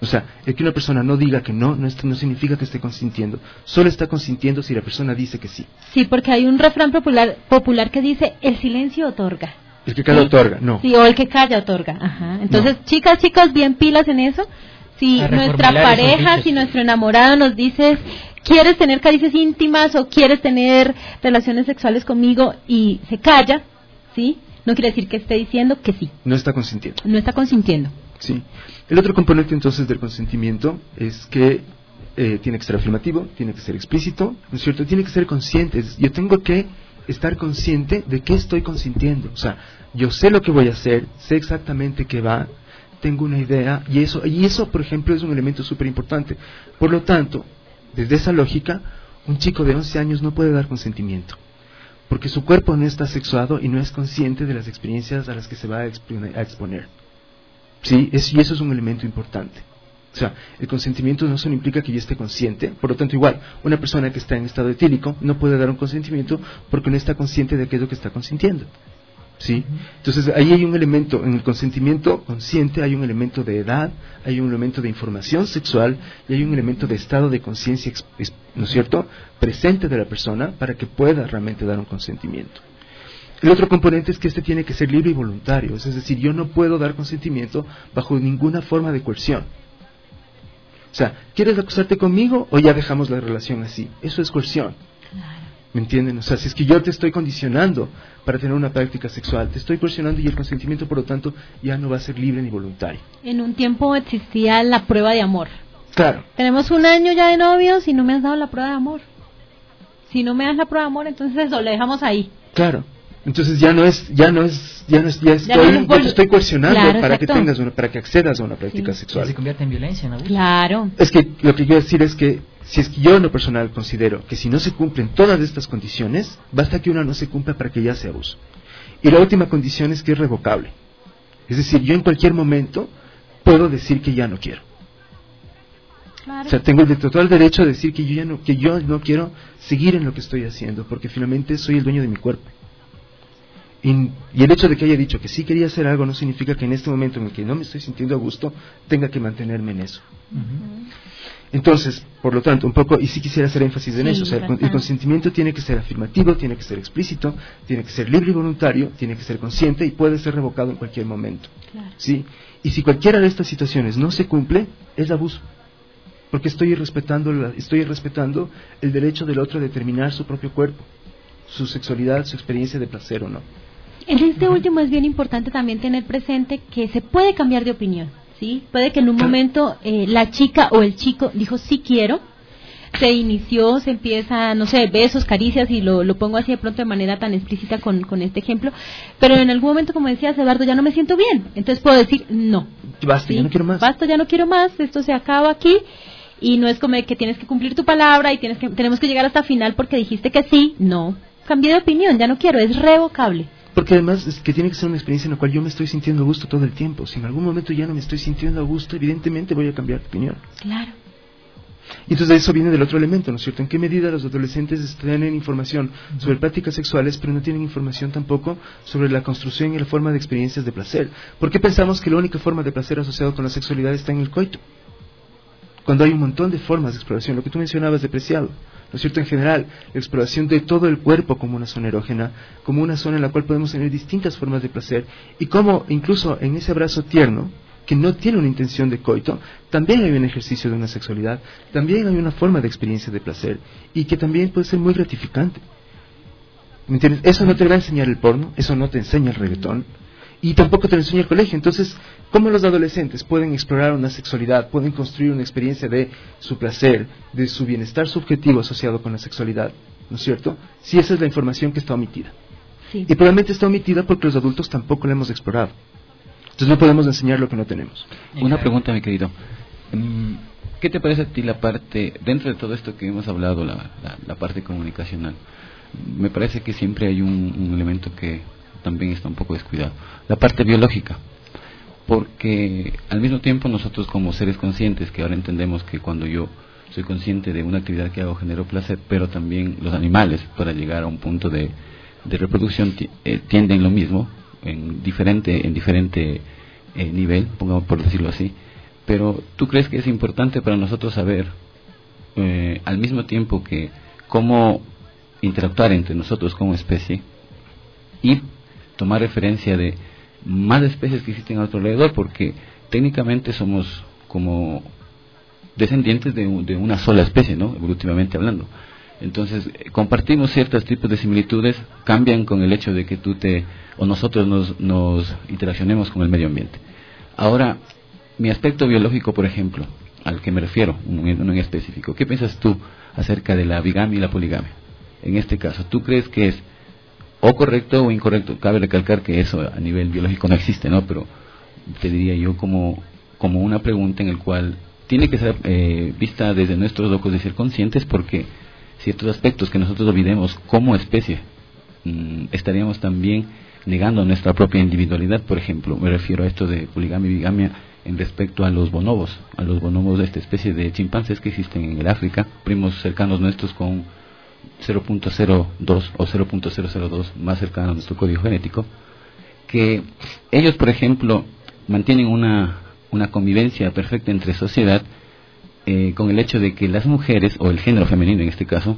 O sea, el que una persona no diga que no significa que esté consintiendo. Solo está consintiendo si la persona dice que sí. Sí, porque hay un refrán popular que dice, el silencio otorga. El que calla otorga, no. Sí, o el que calla otorga. Ajá. Entonces, no. Chicas, bien pilas en eso. Si nuestra pareja, si nuestro enamorado nos dice, ¿quieres tener caricias íntimas o quieres tener relaciones sexuales conmigo? Y se calla, ¿sí? No quiere decir que esté diciendo que sí. No está consintiendo. No está consintiendo. Sí. El otro componente entonces del consentimiento es que tiene que ser afirmativo, tiene que ser explícito, ¿no es cierto? Tiene que ser consciente. Yo tengo que estar consciente de qué estoy consintiendo. O sea, yo sé lo que voy a hacer, sé exactamente qué va, tengo una idea, y eso, por ejemplo, es un elemento súper importante. Por lo tanto, desde esa lógica, un chico de 11 años no puede dar consentimiento, porque su cuerpo no está sexuado y no es consciente de las experiencias a las que se va a exponer. ¿Sí? Y eso es un elemento importante. O sea, el consentimiento no solo implica que yo esté consciente, por lo tanto, igual, una persona que está en estado etílico no puede dar un consentimiento porque no está consciente de aquello que está consintiendo. ¿Sí? Entonces, ahí hay un elemento, en el consentimiento consciente hay un elemento de edad, hay un elemento de información sexual y hay un elemento de estado de conciencia, ¿no es cierto?, presente de la persona para que pueda realmente dar un consentimiento. El otro componente es que este tiene que ser libre y voluntario, es decir, yo no puedo dar consentimiento bajo ninguna forma de coerción. O sea, ¿quieres acostarte conmigo o ya dejamos la relación así? Eso es coerción. Claro. ¿Me entienden? O sea, si es que yo te estoy condicionando para tener una práctica sexual, te estoy coercionando y el consentimiento, por lo tanto, ya no va a ser libre ni voluntario. En un tiempo existía la prueba de amor. Claro. Tenemos 1 año ya de novios y no me has dado la prueba de amor. Si no me das la prueba de amor, entonces eso, le dejamos ahí. Claro. Entonces ya te estoy coercionando, claro, para que accedas a una práctica sexual. Se convierte en violencia, ¿no? Claro. Es que lo que quiero decir es que si es que yo en lo personal considero que si no se cumplen todas estas condiciones, basta que una no se cumpla para que ya sea abuso. Y la última condición es que es revocable. Es decir, yo en cualquier momento puedo decir que ya no quiero. Claro. O sea, tengo el total derecho a decir que yo no quiero seguir en lo que estoy haciendo, porque finalmente soy el dueño de mi cuerpo. Y el hecho de que haya dicho que sí quería hacer algo no significa que en este momento en el que no me estoy sintiendo a gusto tenga que mantenerme en eso. Uh-huh. Entonces, por lo tanto, un poco, y sí quisiera hacer énfasis en eso, o sea, el consentimiento tiene que ser afirmativo, tiene que ser explícito, tiene que ser libre y voluntario, tiene que ser consciente y puede ser revocado en cualquier momento. Claro. ¿Sí? Y si cualquiera de estas situaciones no se cumple, es abuso. Porque estoy respetando el derecho del otro a determinar su propio cuerpo, su sexualidad, su experiencia de placer o no. En este último es bien importante también tener presente que se puede cambiar de opinión, ¿sí? Puede que en un momento la chica o el chico dijo sí quiero, se inició, se empieza, no sé, besos, caricias, y lo pongo así de pronto de manera tan explícita con este ejemplo, pero en algún momento, como decías, Eduardo, ya no me siento bien, entonces puedo decir no. Basta, ¿sí? Ya no quiero más. Basta, ya no quiero más, esto se acaba aquí, y no es como que tienes que cumplir tu palabra y tenemos que llegar hasta el final porque dijiste que sí, no. Cambié de opinión, ya no quiero, es revocable. Porque además es que tiene que ser una experiencia en la cual yo me estoy sintiendo a gusto todo el tiempo. Si en algún momento ya no me estoy sintiendo a gusto, evidentemente voy a cambiar de opinión. Claro. Y entonces eso viene del otro elemento, ¿no es cierto? ¿En qué medida los adolescentes tienen información sobre prácticas sexuales, pero no tienen información tampoco sobre la construcción y la forma de experiencias de placer? ¿Por qué pensamos que la única forma de placer asociado con la sexualidad está en el coito? Cuando hay un montón de formas de exploración, lo que tú mencionabas de Preciado, ¿no es cierto? En general, la exploración de todo el cuerpo como una zona erógena, como una zona en la cual podemos tener distintas formas de placer, y como incluso en ese abrazo tierno, que no tiene una intención de coito, también hay un ejercicio de una sexualidad, también hay una forma de experiencia de placer, y que también puede ser muy gratificante. ¿Me entiendes? Eso no te va a enseñar el porno, eso no te enseña el reggaetón, y tampoco te lo enseña el colegio. Entonces, ¿cómo los adolescentes pueden explorar una sexualidad, pueden construir una experiencia de su placer, de su bienestar subjetivo asociado con la sexualidad, ¿no es cierto? Si esa es la información que está omitida. Sí. Y probablemente está omitida porque los adultos tampoco la hemos explorado. Entonces no podemos enseñar lo que no tenemos. Una pregunta, mi querido. ¿Qué te parece a ti la parte, dentro de todo esto que hemos hablado, la parte comunicacional? Me parece que siempre hay un elemento que también está un poco descuidado, la parte biológica, porque al mismo tiempo nosotros como seres conscientes, que ahora entendemos que cuando yo soy consciente de una actividad que hago genero placer, pero también los animales para llegar a un punto de reproducción tienden lo mismo, en diferente nivel, pongamos por decirlo así, pero ¿tú crees que es importante para nosotros saber, al mismo tiempo que cómo interactuar entre nosotros como especie y tomar referencia de más especies que existen a nuestro alrededor? Porque técnicamente somos como descendientes de una sola especie, ¿no? Evolutivamente hablando. Entonces, compartimos ciertos tipos de similitudes, cambian con el hecho de que nosotros nos interaccionemos con el medio ambiente. Ahora, mi aspecto biológico, por ejemplo, al que me refiero, uno en específico, ¿qué piensas tú acerca de la bigamia y la poligamia? En este caso, ¿tú crees que es o correcto o incorrecto? Cabe recalcar que eso a nivel biológico no existe, ¿no? Pero te diría yo como una pregunta en el cual tiene que ser vista desde nuestros ojos de ser conscientes, porque ciertos aspectos que nosotros olvidemos como especie, estaríamos también negando nuestra propia individualidad. Por ejemplo, me refiero a esto de poligamia y bigamia en respecto a los bonobos de esta especie de chimpancés que existen en el África, primos cercanos nuestros con 0.02 o 0.002 más cercanos a nuestro código genético, que ellos, por ejemplo, mantienen una convivencia perfecta entre sociedad, con el hecho de que las mujeres, o el género femenino en este caso,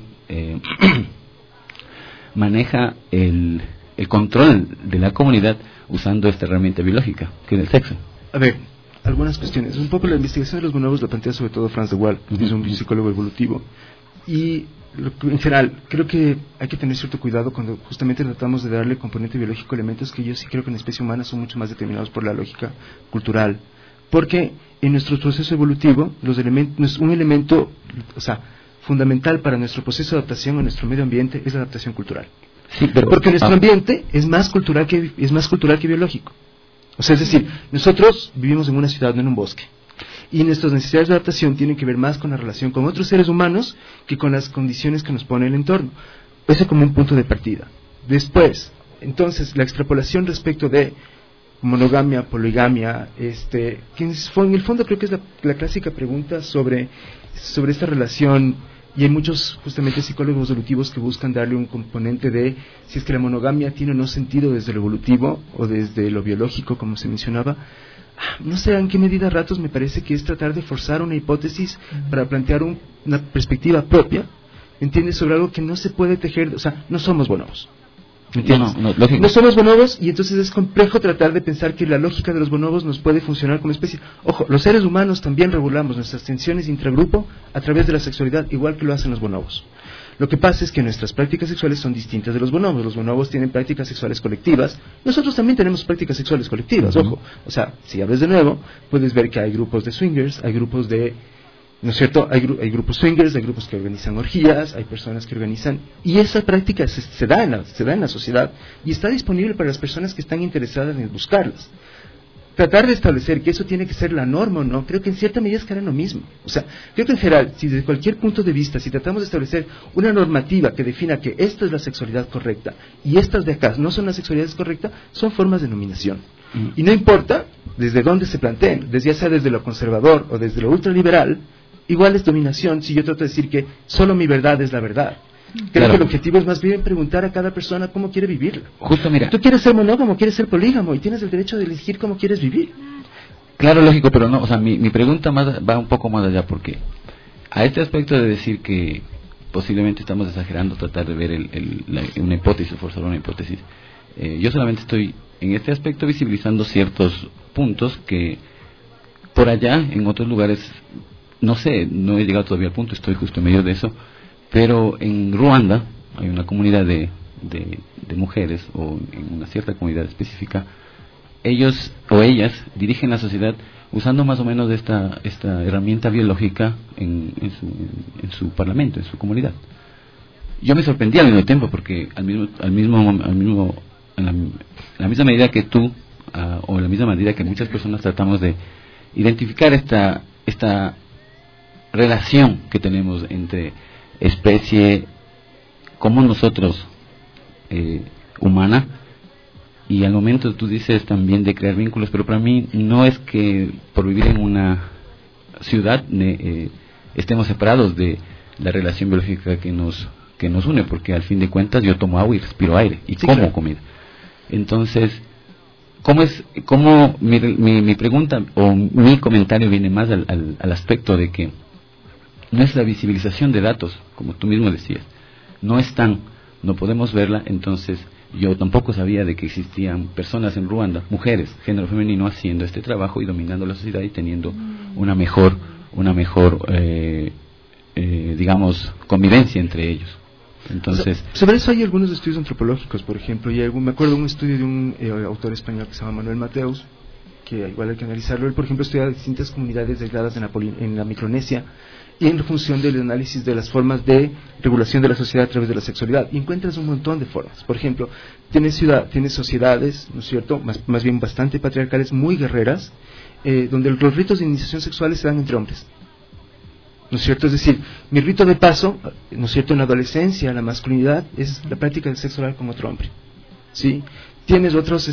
maneja el control de la comunidad usando esta herramienta biológica, que es el sexo. A ver, algunas cuestiones. Un poco la investigación de los bonobos la plantea sobre todo Franz de Waal, que es un psicólogo evolutivo. Y en general, creo que hay que tener cierto cuidado cuando justamente tratamos de darle componente biológico a elementos que yo sí creo que en la especie humana son mucho más determinados por la lógica cultural. Porque en nuestro proceso evolutivo, un elemento, fundamental para nuestro proceso de adaptación a nuestro medio ambiente es la adaptación cultural. Sí, porque nuestro ambiente es más cultural que biológico. Es decir, nosotros vivimos en una ciudad, no en un bosque. Y nuestras necesidades de adaptación tienen que ver más con la relación con otros seres humanos que con las condiciones que nos pone el entorno. Ese como un punto de partida. Después, entonces, la extrapolación respecto de monogamia, poligamia, que en el fondo creo que es la clásica pregunta sobre esta relación, y hay muchos justamente psicólogos evolutivos que buscan darle un componente de si es que la monogamia tiene o no sentido desde lo evolutivo o desde lo biológico, como se mencionaba. No sé en qué medida a ratos me parece que es tratar de forzar una hipótesis para plantear una perspectiva propia, ¿entiendes?, sobre algo que no se puede tejer. No somos bonobos. No somos bonobos, y entonces es complejo tratar de pensar que la lógica de los bonobos nos puede funcionar como especie. Ojo, los seres humanos también regulamos nuestras tensiones intragrupo a través de la sexualidad, igual que lo hacen los bonobos. Lo que pasa es que nuestras prácticas sexuales son distintas de los bonobos. Los bonobos tienen prácticas sexuales colectivas. Nosotros también tenemos prácticas sexuales colectivas, ojo. Si hablas de nuevo, puedes ver que hay grupos de swingers, hay grupos de... ¿No es cierto? Hay grupos swingers, hay grupos que organizan orgías, hay personas que organizan... Y esa práctica se da en la sociedad y está disponible para las personas que están interesadas en buscarlas. Tratar de establecer que eso tiene que ser la norma o no, creo que en cierta medida es lo mismo. Creo que en general, si desde cualquier punto de vista, si tratamos de establecer una normativa que defina que esta es la sexualidad correcta y estas de acá no son las sexualidades correctas, son formas de nominación. Y no importa desde dónde se planteen, ya sea desde lo conservador o desde lo ultraliberal, igual es dominación si yo trato de decir que solo mi verdad es la verdad. Creo que el objetivo es más bien preguntar a cada persona cómo quiere vivirlo. Justo, mira. Tú quieres ser monógamo, quieres ser polígamo y tienes el derecho de elegir cómo quieres vivir. Claro, lógico, pero no, mi pregunta va un poco más allá, porque a este aspecto de decir que posiblemente estamos exagerando, tratar de ver una hipótesis, forzar una hipótesis, yo solamente estoy en este aspecto visibilizando ciertos puntos que por allá, en otros lugares, no sé, no he llegado todavía al punto, estoy justo en medio de eso, pero en Ruanda hay una comunidad de mujeres, o en una cierta comunidad específica, ellos o ellas dirigen la sociedad usando más o menos esta herramienta biológica en su parlamento, en su comunidad. Yo me sorprendí al mismo tiempo, porque en la misma medida que tú, o en la misma medida que muchas personas tratamos de identificar esta relación que tenemos entre especie como nosotros, humana, y al momento tú dices también de crear vínculos, pero para mí no es que por vivir en una ciudad estemos separados de la relación biológica que nos une, porque al fin de cuentas yo tomo agua y respiro aire y como comida. Entonces ¿Cómo mi pregunta o mi comentario viene más al aspecto de que nuestra visibilización de datos, como tú mismo decías, no podemos verla? Entonces yo tampoco sabía de que existían personas en Ruanda, mujeres, género femenino, haciendo este trabajo y dominando la sociedad y teniendo una mejor digamos, convivencia entre ellos. Entonces, sobre eso hay algunos estudios antropológicos, por ejemplo, y me acuerdo de un estudio de un autor español que se llama Manuel Mateus, que igual hay que analizarlo. Él, por ejemplo, estudia distintas comunidades aisladas en la Micronesia, y en función del análisis de las formas de regulación de la sociedad a través de la sexualidad, y encuentras un montón de formas. Por ejemplo, tienes sociedades, ¿no es cierto?, más bien bastante patriarcales, muy guerreras, donde los ritos de iniciación sexuales se dan entre hombres, ¿no es cierto? Es decir, mi rito de paso, ¿no es cierto?, en la adolescencia, la masculinidad, es la práctica del sexo oral con otro hombre, ¿sí? Tienes otros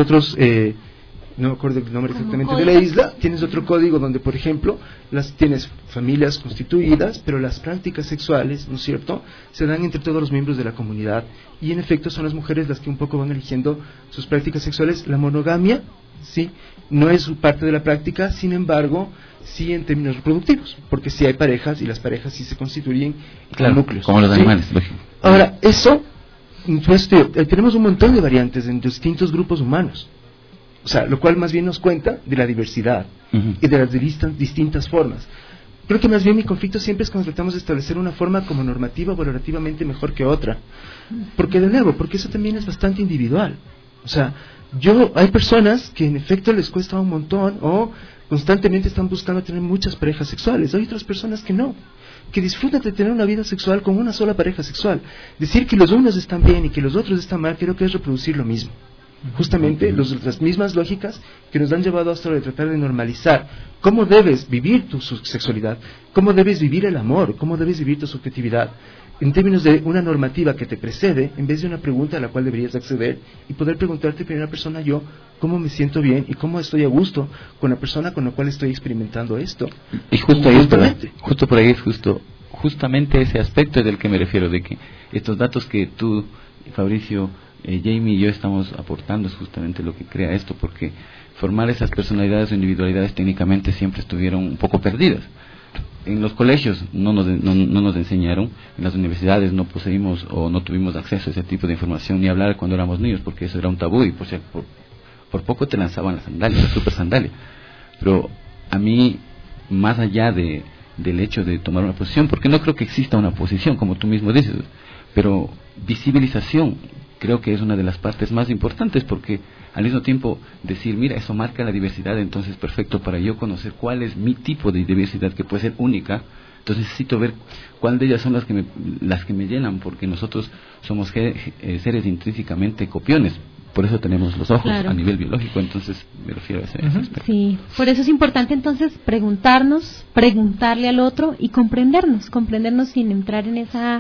no me acuerdo el nombre exactamente de la isla, tienes otro código donde, por ejemplo, tienes familias constituidas, pero las prácticas sexuales, ¿no es cierto?, se dan entre todos los miembros de la comunidad, y en efecto son las mujeres las que un poco van eligiendo sus prácticas sexuales. La monogamia, sí, no es parte de la práctica, sin embargo, sí en términos reproductivos, porque sí hay parejas, y las parejas sí se constituyen en núcleos, como los animales, ¿sí? Ahora, eso, pues, tenemos un montón de variantes en distintos grupos humanos. O sea, lo cual más bien nos cuenta de la diversidad y de las distintas formas. Creo que más bien mi conflicto siempre es cuando tratamos de establecer una forma como normativa o valorativamente mejor que otra. Porque eso también es bastante individual. O sea, hay personas que en efecto les cuesta un montón o constantemente están buscando tener muchas parejas sexuales. Hay otras personas que no, que disfrutan de tener una vida sexual con una sola pareja sexual. Decir que los unos están bien y que los otros están mal, creo que es reproducir lo mismo. Justamente las mismas lógicas que nos han llevado hasta ahora de tratar de normalizar cómo debes vivir tu sexualidad, cómo debes vivir el amor, cómo debes vivir tu subjetividad, en términos de una normativa que te precede, en vez de una pregunta a la cual deberías acceder y poder preguntarte en primera persona, yo, cómo me siento bien y cómo estoy a gusto con la persona con la cual estoy experimentando esto. Y justo ahí es justamente ese aspecto es del que me refiero, de que estos datos que tú, Fabricio, Jamie y yo estamos aportando es justamente lo que crea esto, porque formar esas personalidades o individualidades técnicamente siempre estuvieron un poco perdidas. En los colegios no nos enseñaron, en las universidades no poseímos o no tuvimos acceso a ese tipo de información, ni hablar cuando éramos niños, porque eso era un tabú y por poco te lanzaban las sandalias, la super sandalia. Pero a mí, más allá del hecho de tomar una posición, porque no creo que exista una posición, como tú mismo dices, pero visibilización creo que es una de las partes más importantes, porque al mismo tiempo decir, mira, eso marca la diversidad, entonces perfecto, para yo conocer cuál es mi tipo de diversidad que puede ser única, entonces necesito ver cuál de ellas son las que me llenan, porque nosotros somos seres intrínsecamente copiones, por eso tenemos los ojos a nivel biológico, entonces me refiero a ese aspecto. Sí, por eso es importante entonces preguntarle al otro y comprendernos sin entrar en esa...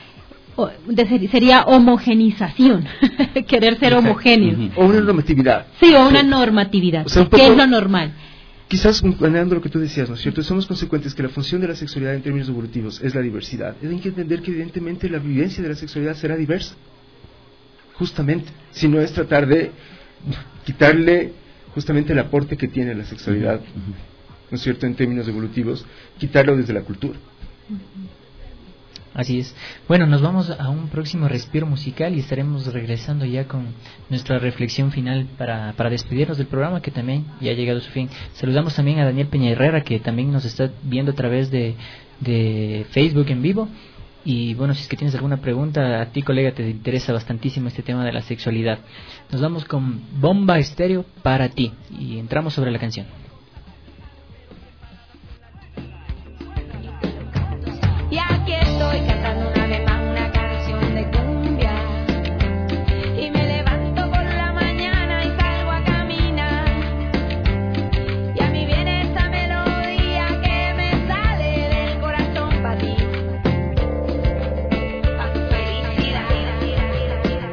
sería homogenización, querer ser homogéneo. O una normatividad. Sí, o una normatividad, que es lo normal. Quizás, planeando lo que tú decías, ¿no es cierto? Somos consecuentes que la función de la sexualidad en términos evolutivos es la diversidad. Hay que entender que evidentemente la vivencia de la sexualidad será diversa. Justamente, si no es tratar de quitarle justamente el aporte que tiene la sexualidad, ¿no es cierto?, en términos evolutivos, quitarlo desde la cultura. Así es. Bueno, nos vamos a un próximo respiro musical y estaremos regresando ya con nuestra reflexión final para despedirnos del programa, que también ya ha llegado a su fin. Saludamos también a Daniel Peña Herrera, que también nos está viendo a través de Facebook en vivo. Y bueno, si es que tienes alguna pregunta, a ti, colega, te interesa bastantísimo este tema de la sexualidad. Nos vamos con Bomba Estéreo para ti y entramos sobre la canción. Y aquí estoy cantando una vez más una canción de cumbia. Y me levanto por la mañana y salgo a caminar. Y a mí viene esa melodía que me sale del corazón para ti. Pa' tu felicidad.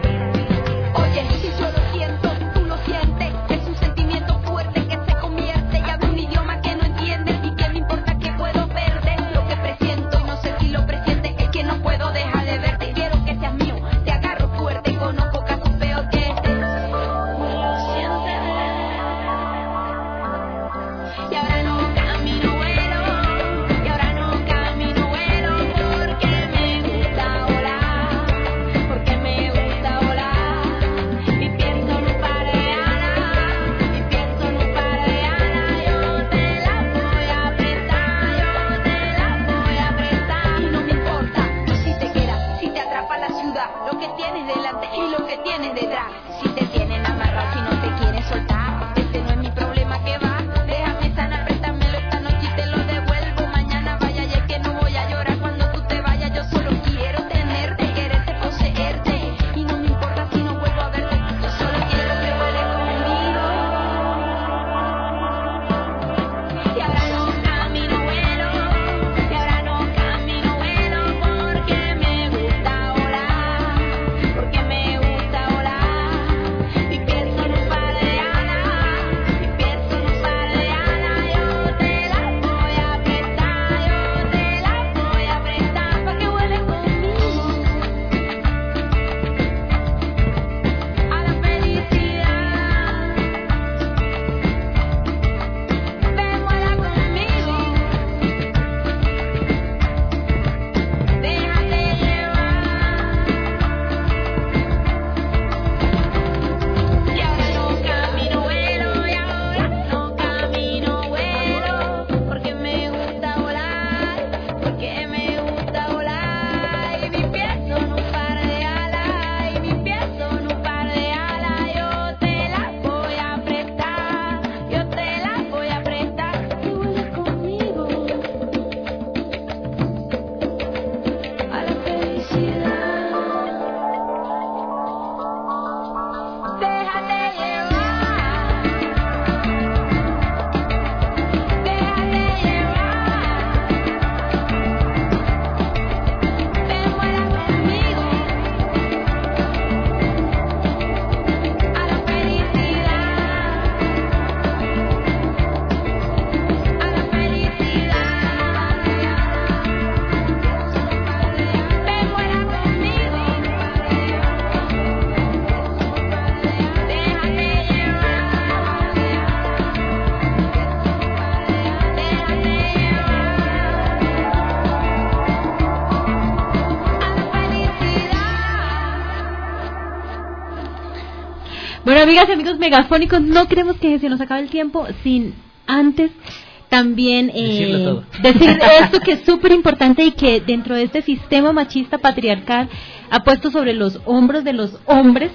Oye, si yo lo siento, tú lo sientes. Es un sentimiento fuerte que se convierte Bueno, amigas y amigos megafónicos, no queremos que se nos acabe el tiempo sin antes también decir esto que es súper importante y que dentro de este sistema machista patriarcal ha puesto sobre los hombros de los hombres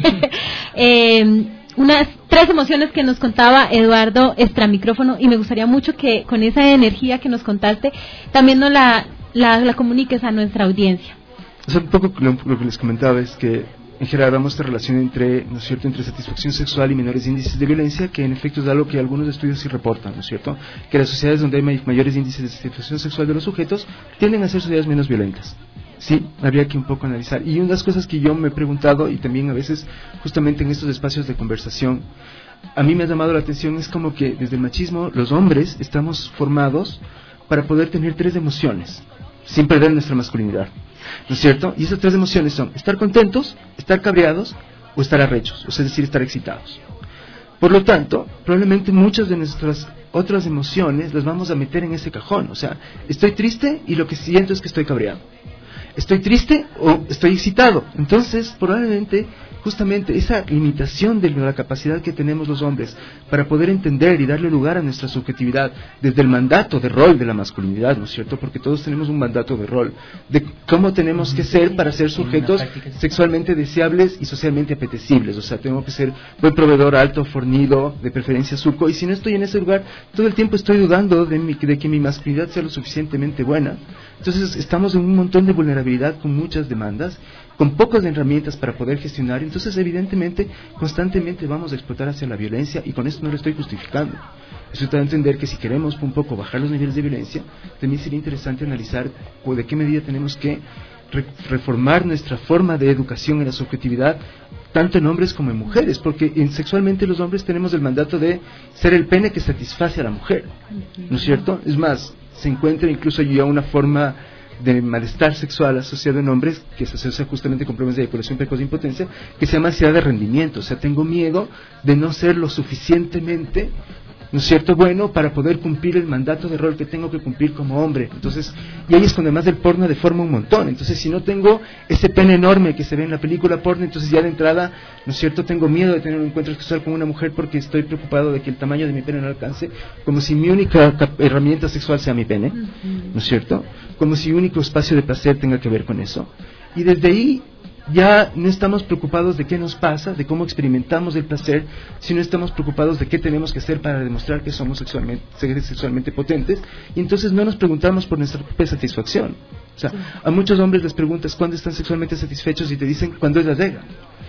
unas 3 emociones que nos contaba Eduardo extra micrófono, y me gustaría mucho que con esa energía que nos contaste también nos la comuniques a nuestra audiencia. O sea, un poco lo que les comentaba es que en general hablamos de esta relación entre, ¿no es cierto?, entre satisfacción sexual y menores índices de violencia, que en efecto es algo que algunos estudios sí reportan, ¿no es cierto?, que las sociedades donde hay mayores índices de satisfacción sexual de los sujetos tienden a ser sociedades menos violentas. Sí, habría que un poco analizar. Y una de las cosas que yo me he preguntado, y también a veces justamente en estos espacios de conversación, a mí me ha llamado la atención, es como que desde el machismo los hombres estamos formados para poder tener 3 emociones, sin perder nuestra masculinidad, ¿no es cierto? Y esas 3 emociones son estar contentos, estar cabreados o estar arrechos, o sea, es decir, estar excitados. Por lo tanto, probablemente muchas de nuestras otras emociones las vamos a meter en ese cajón. O sea, estoy triste y lo que siento es que estoy cabreado. Estoy triste o estoy excitado. Entonces, probablemente, justamente esa limitación de la capacidad que tenemos los hombres para poder entender y darle lugar a nuestra subjetividad desde el mandato de rol de la masculinidad, ¿no es cierto? Porque todos tenemos un mandato de rol de cómo tenemos que ser para ser sujetos sexualmente deseables y socialmente apetecibles. O sea, tengo que ser buen proveedor, alto, fornido, de preferencia suco, y si no estoy en ese lugar, todo el tiempo estoy dudando de que mi masculinidad sea lo suficientemente buena. Entonces estamos en un montón de vulnerabilidad con muchas demandas, con pocas herramientas para poder gestionar. Entonces evidentemente constantemente vamos a explotar hacia la violencia, y con esto no lo estoy justificando. Estoy tratando de entender que si queremos un poco bajar los niveles de violencia, también sería interesante analizar de qué medida tenemos que reformar nuestra forma de educación en la subjetividad, tanto en hombres como en mujeres, porque sexualmente los hombres tenemos el mandato de ser el pene que satisface a la mujer, ¿no es cierto? Es más, se encuentra incluso ya una forma de malestar sexual asociado en hombres que se asocia justamente con problemas de eyaculación precoz de impotencia, que se llama ansiedad de rendimiento. O sea, tengo miedo de no ser lo suficientemente, ¿no es cierto?, bueno para poder cumplir el mandato de rol que tengo que cumplir como hombre. Entonces, y ahí es cuando además el porno deforma un montón. Entonces, si no tengo ese pene enorme que se ve en la película porno, entonces ya de entrada, ¿no es cierto?, tengo miedo de tener un encuentro sexual con una mujer porque estoy preocupado de que el tamaño de mi pene no alcance, como si mi única herramienta sexual sea mi pene, ¿no es cierto?, como si mi único espacio de placer tenga que ver con eso. Y desde ahí ya no estamos preocupados de qué nos pasa, de cómo experimentamos el placer, sino estamos preocupados de qué tenemos que hacer para demostrar que somos sexualmente potentes, y entonces no nos preguntamos por nuestra propia satisfacción. O sea, a muchos hombres les preguntas cuándo están sexualmente satisfechos y te dicen cuándo es la llega.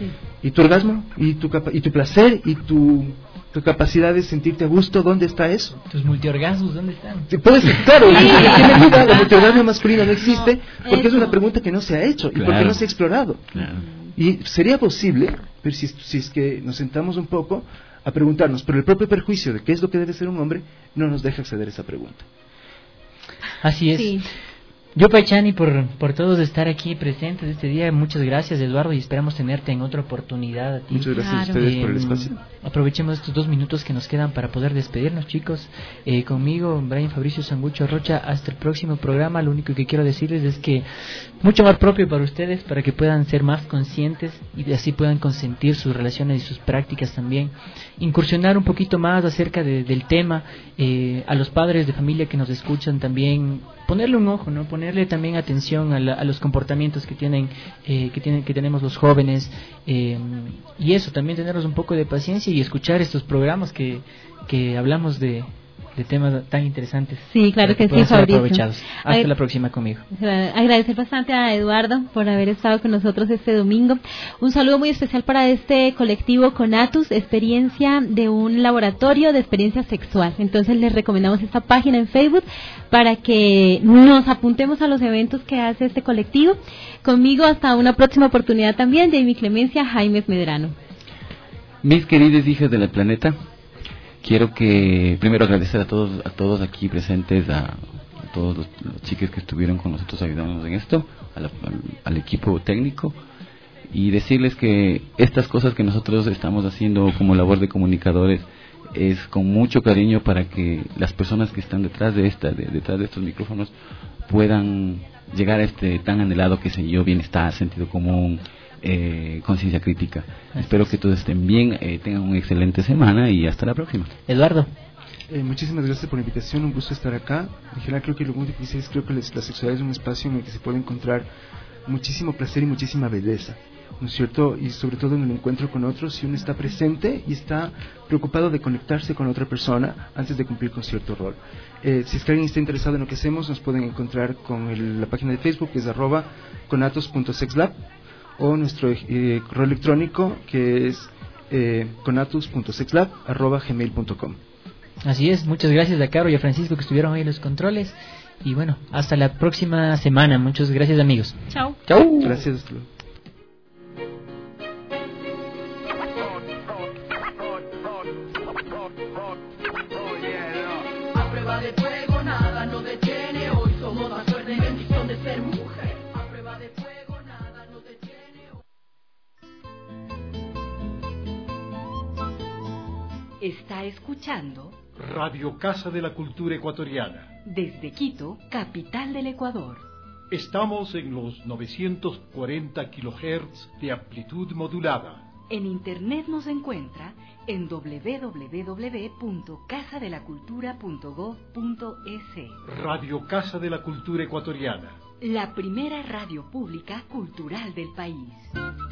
¿Y tu orgasmo? ¿Y tu placer? ¿Y tu capacidad de sentirte a gusto? ¿Dónde está eso? ¿Tus multiorgasmos dónde están? Puede ser, claro, la multiorgasmo masculino no existe porque es una pregunta que no se ha hecho y porque no se ha explorado. Y sería posible, pero si es que nos sentamos un poco a preguntarnos, pero el propio perjuicio de qué es lo que debe ser un hombre no nos deja acceder a esa pregunta. Así es. Sí. Yo, Paichani, por todos estar aquí presentes este día, muchas gracias, Eduardo, y esperamos tenerte en otra oportunidad a ti. Muchas gracias a ustedes por el espacio. Aprovechemos estos 2 minutos que nos quedan para poder despedirnos, chicos. Conmigo, Brian Fabricio Sangucho Rocha, hasta el próximo programa. Lo único que quiero decirles es que mucho más propio para ustedes, para que puedan ser más conscientes y así puedan consentir sus relaciones y sus prácticas también. Incursionar un poquito más acerca del tema, a los padres de familia que nos escuchan también, ponerle un ojo, ¿no? Ponerle también atención a los comportamientos que tenemos los jóvenes, y eso, también tenerlos un poco de paciencia y escuchar estos programas que hablamos de temas tan interesantes. Sí, claro que sí, Fabricio. Hasta la próxima conmigo. Agradecer bastante a Eduardo por haber estado con nosotros este domingo. Un saludo muy especial para este colectivo Conatus, experiencia de un laboratorio de experiencia sexual. Entonces les recomendamos esta página en Facebook para que nos apuntemos a los eventos que hace este colectivo. Conmigo hasta una próxima oportunidad también, Jamie Clemencia, Jaime Medrano. Mis queridas hijas del planeta, quiero que primero agradecer a todos aquí presentes, a todos los chicos que estuvieron con nosotros ayudándonos en esto, al equipo técnico, y decirles que estas cosas que nosotros estamos haciendo como labor de comunicadores es con mucho cariño para que las personas que están detrás de estos micrófonos puedan llegar a este tan anhelado, que sé yo, bienestar, sentido común conciencia crítica. Espero que todos estén bien, tengan una excelente semana y hasta la próxima. Eduardo. Muchísimas gracias por la invitación, un gusto estar acá. En general creo que lo único que dice es, creo que la sexualidad es un espacio en el que se puede encontrar muchísimo placer y muchísima belleza, ¿no es cierto? Y sobre todo en el encuentro con otros, si uno está presente y está preocupado de conectarse con otra persona antes de cumplir con cierto rol. Si es que alguien está interesado en lo que hacemos, nos pueden encontrar con la página de Facebook, que es @conatus.sexlab, o nuestro correo electrónico, que es conatus.sexlab@gmail.com. Así es, muchas gracias a Caro y a Francisco que estuvieron ahí en los controles. Y bueno, hasta la próxima semana. Muchas gracias, amigos. Chao. Chao. Gracias, hasta luego. A prueba de fuego nada nos detiene. Hoy somos más suerte y bendición de ser mujer. A prueba de fuego nada nos detiene. Está escuchando Radio Casa de la Cultura Ecuatoriana. desde Quito, capital del Ecuador. Estamos en los 940 kHz de amplitud modulada. En internet nos encuentra en www.casadelacultura.gov.es. Radio Casa de la Cultura Ecuatoriana. La primera radio pública cultural del país.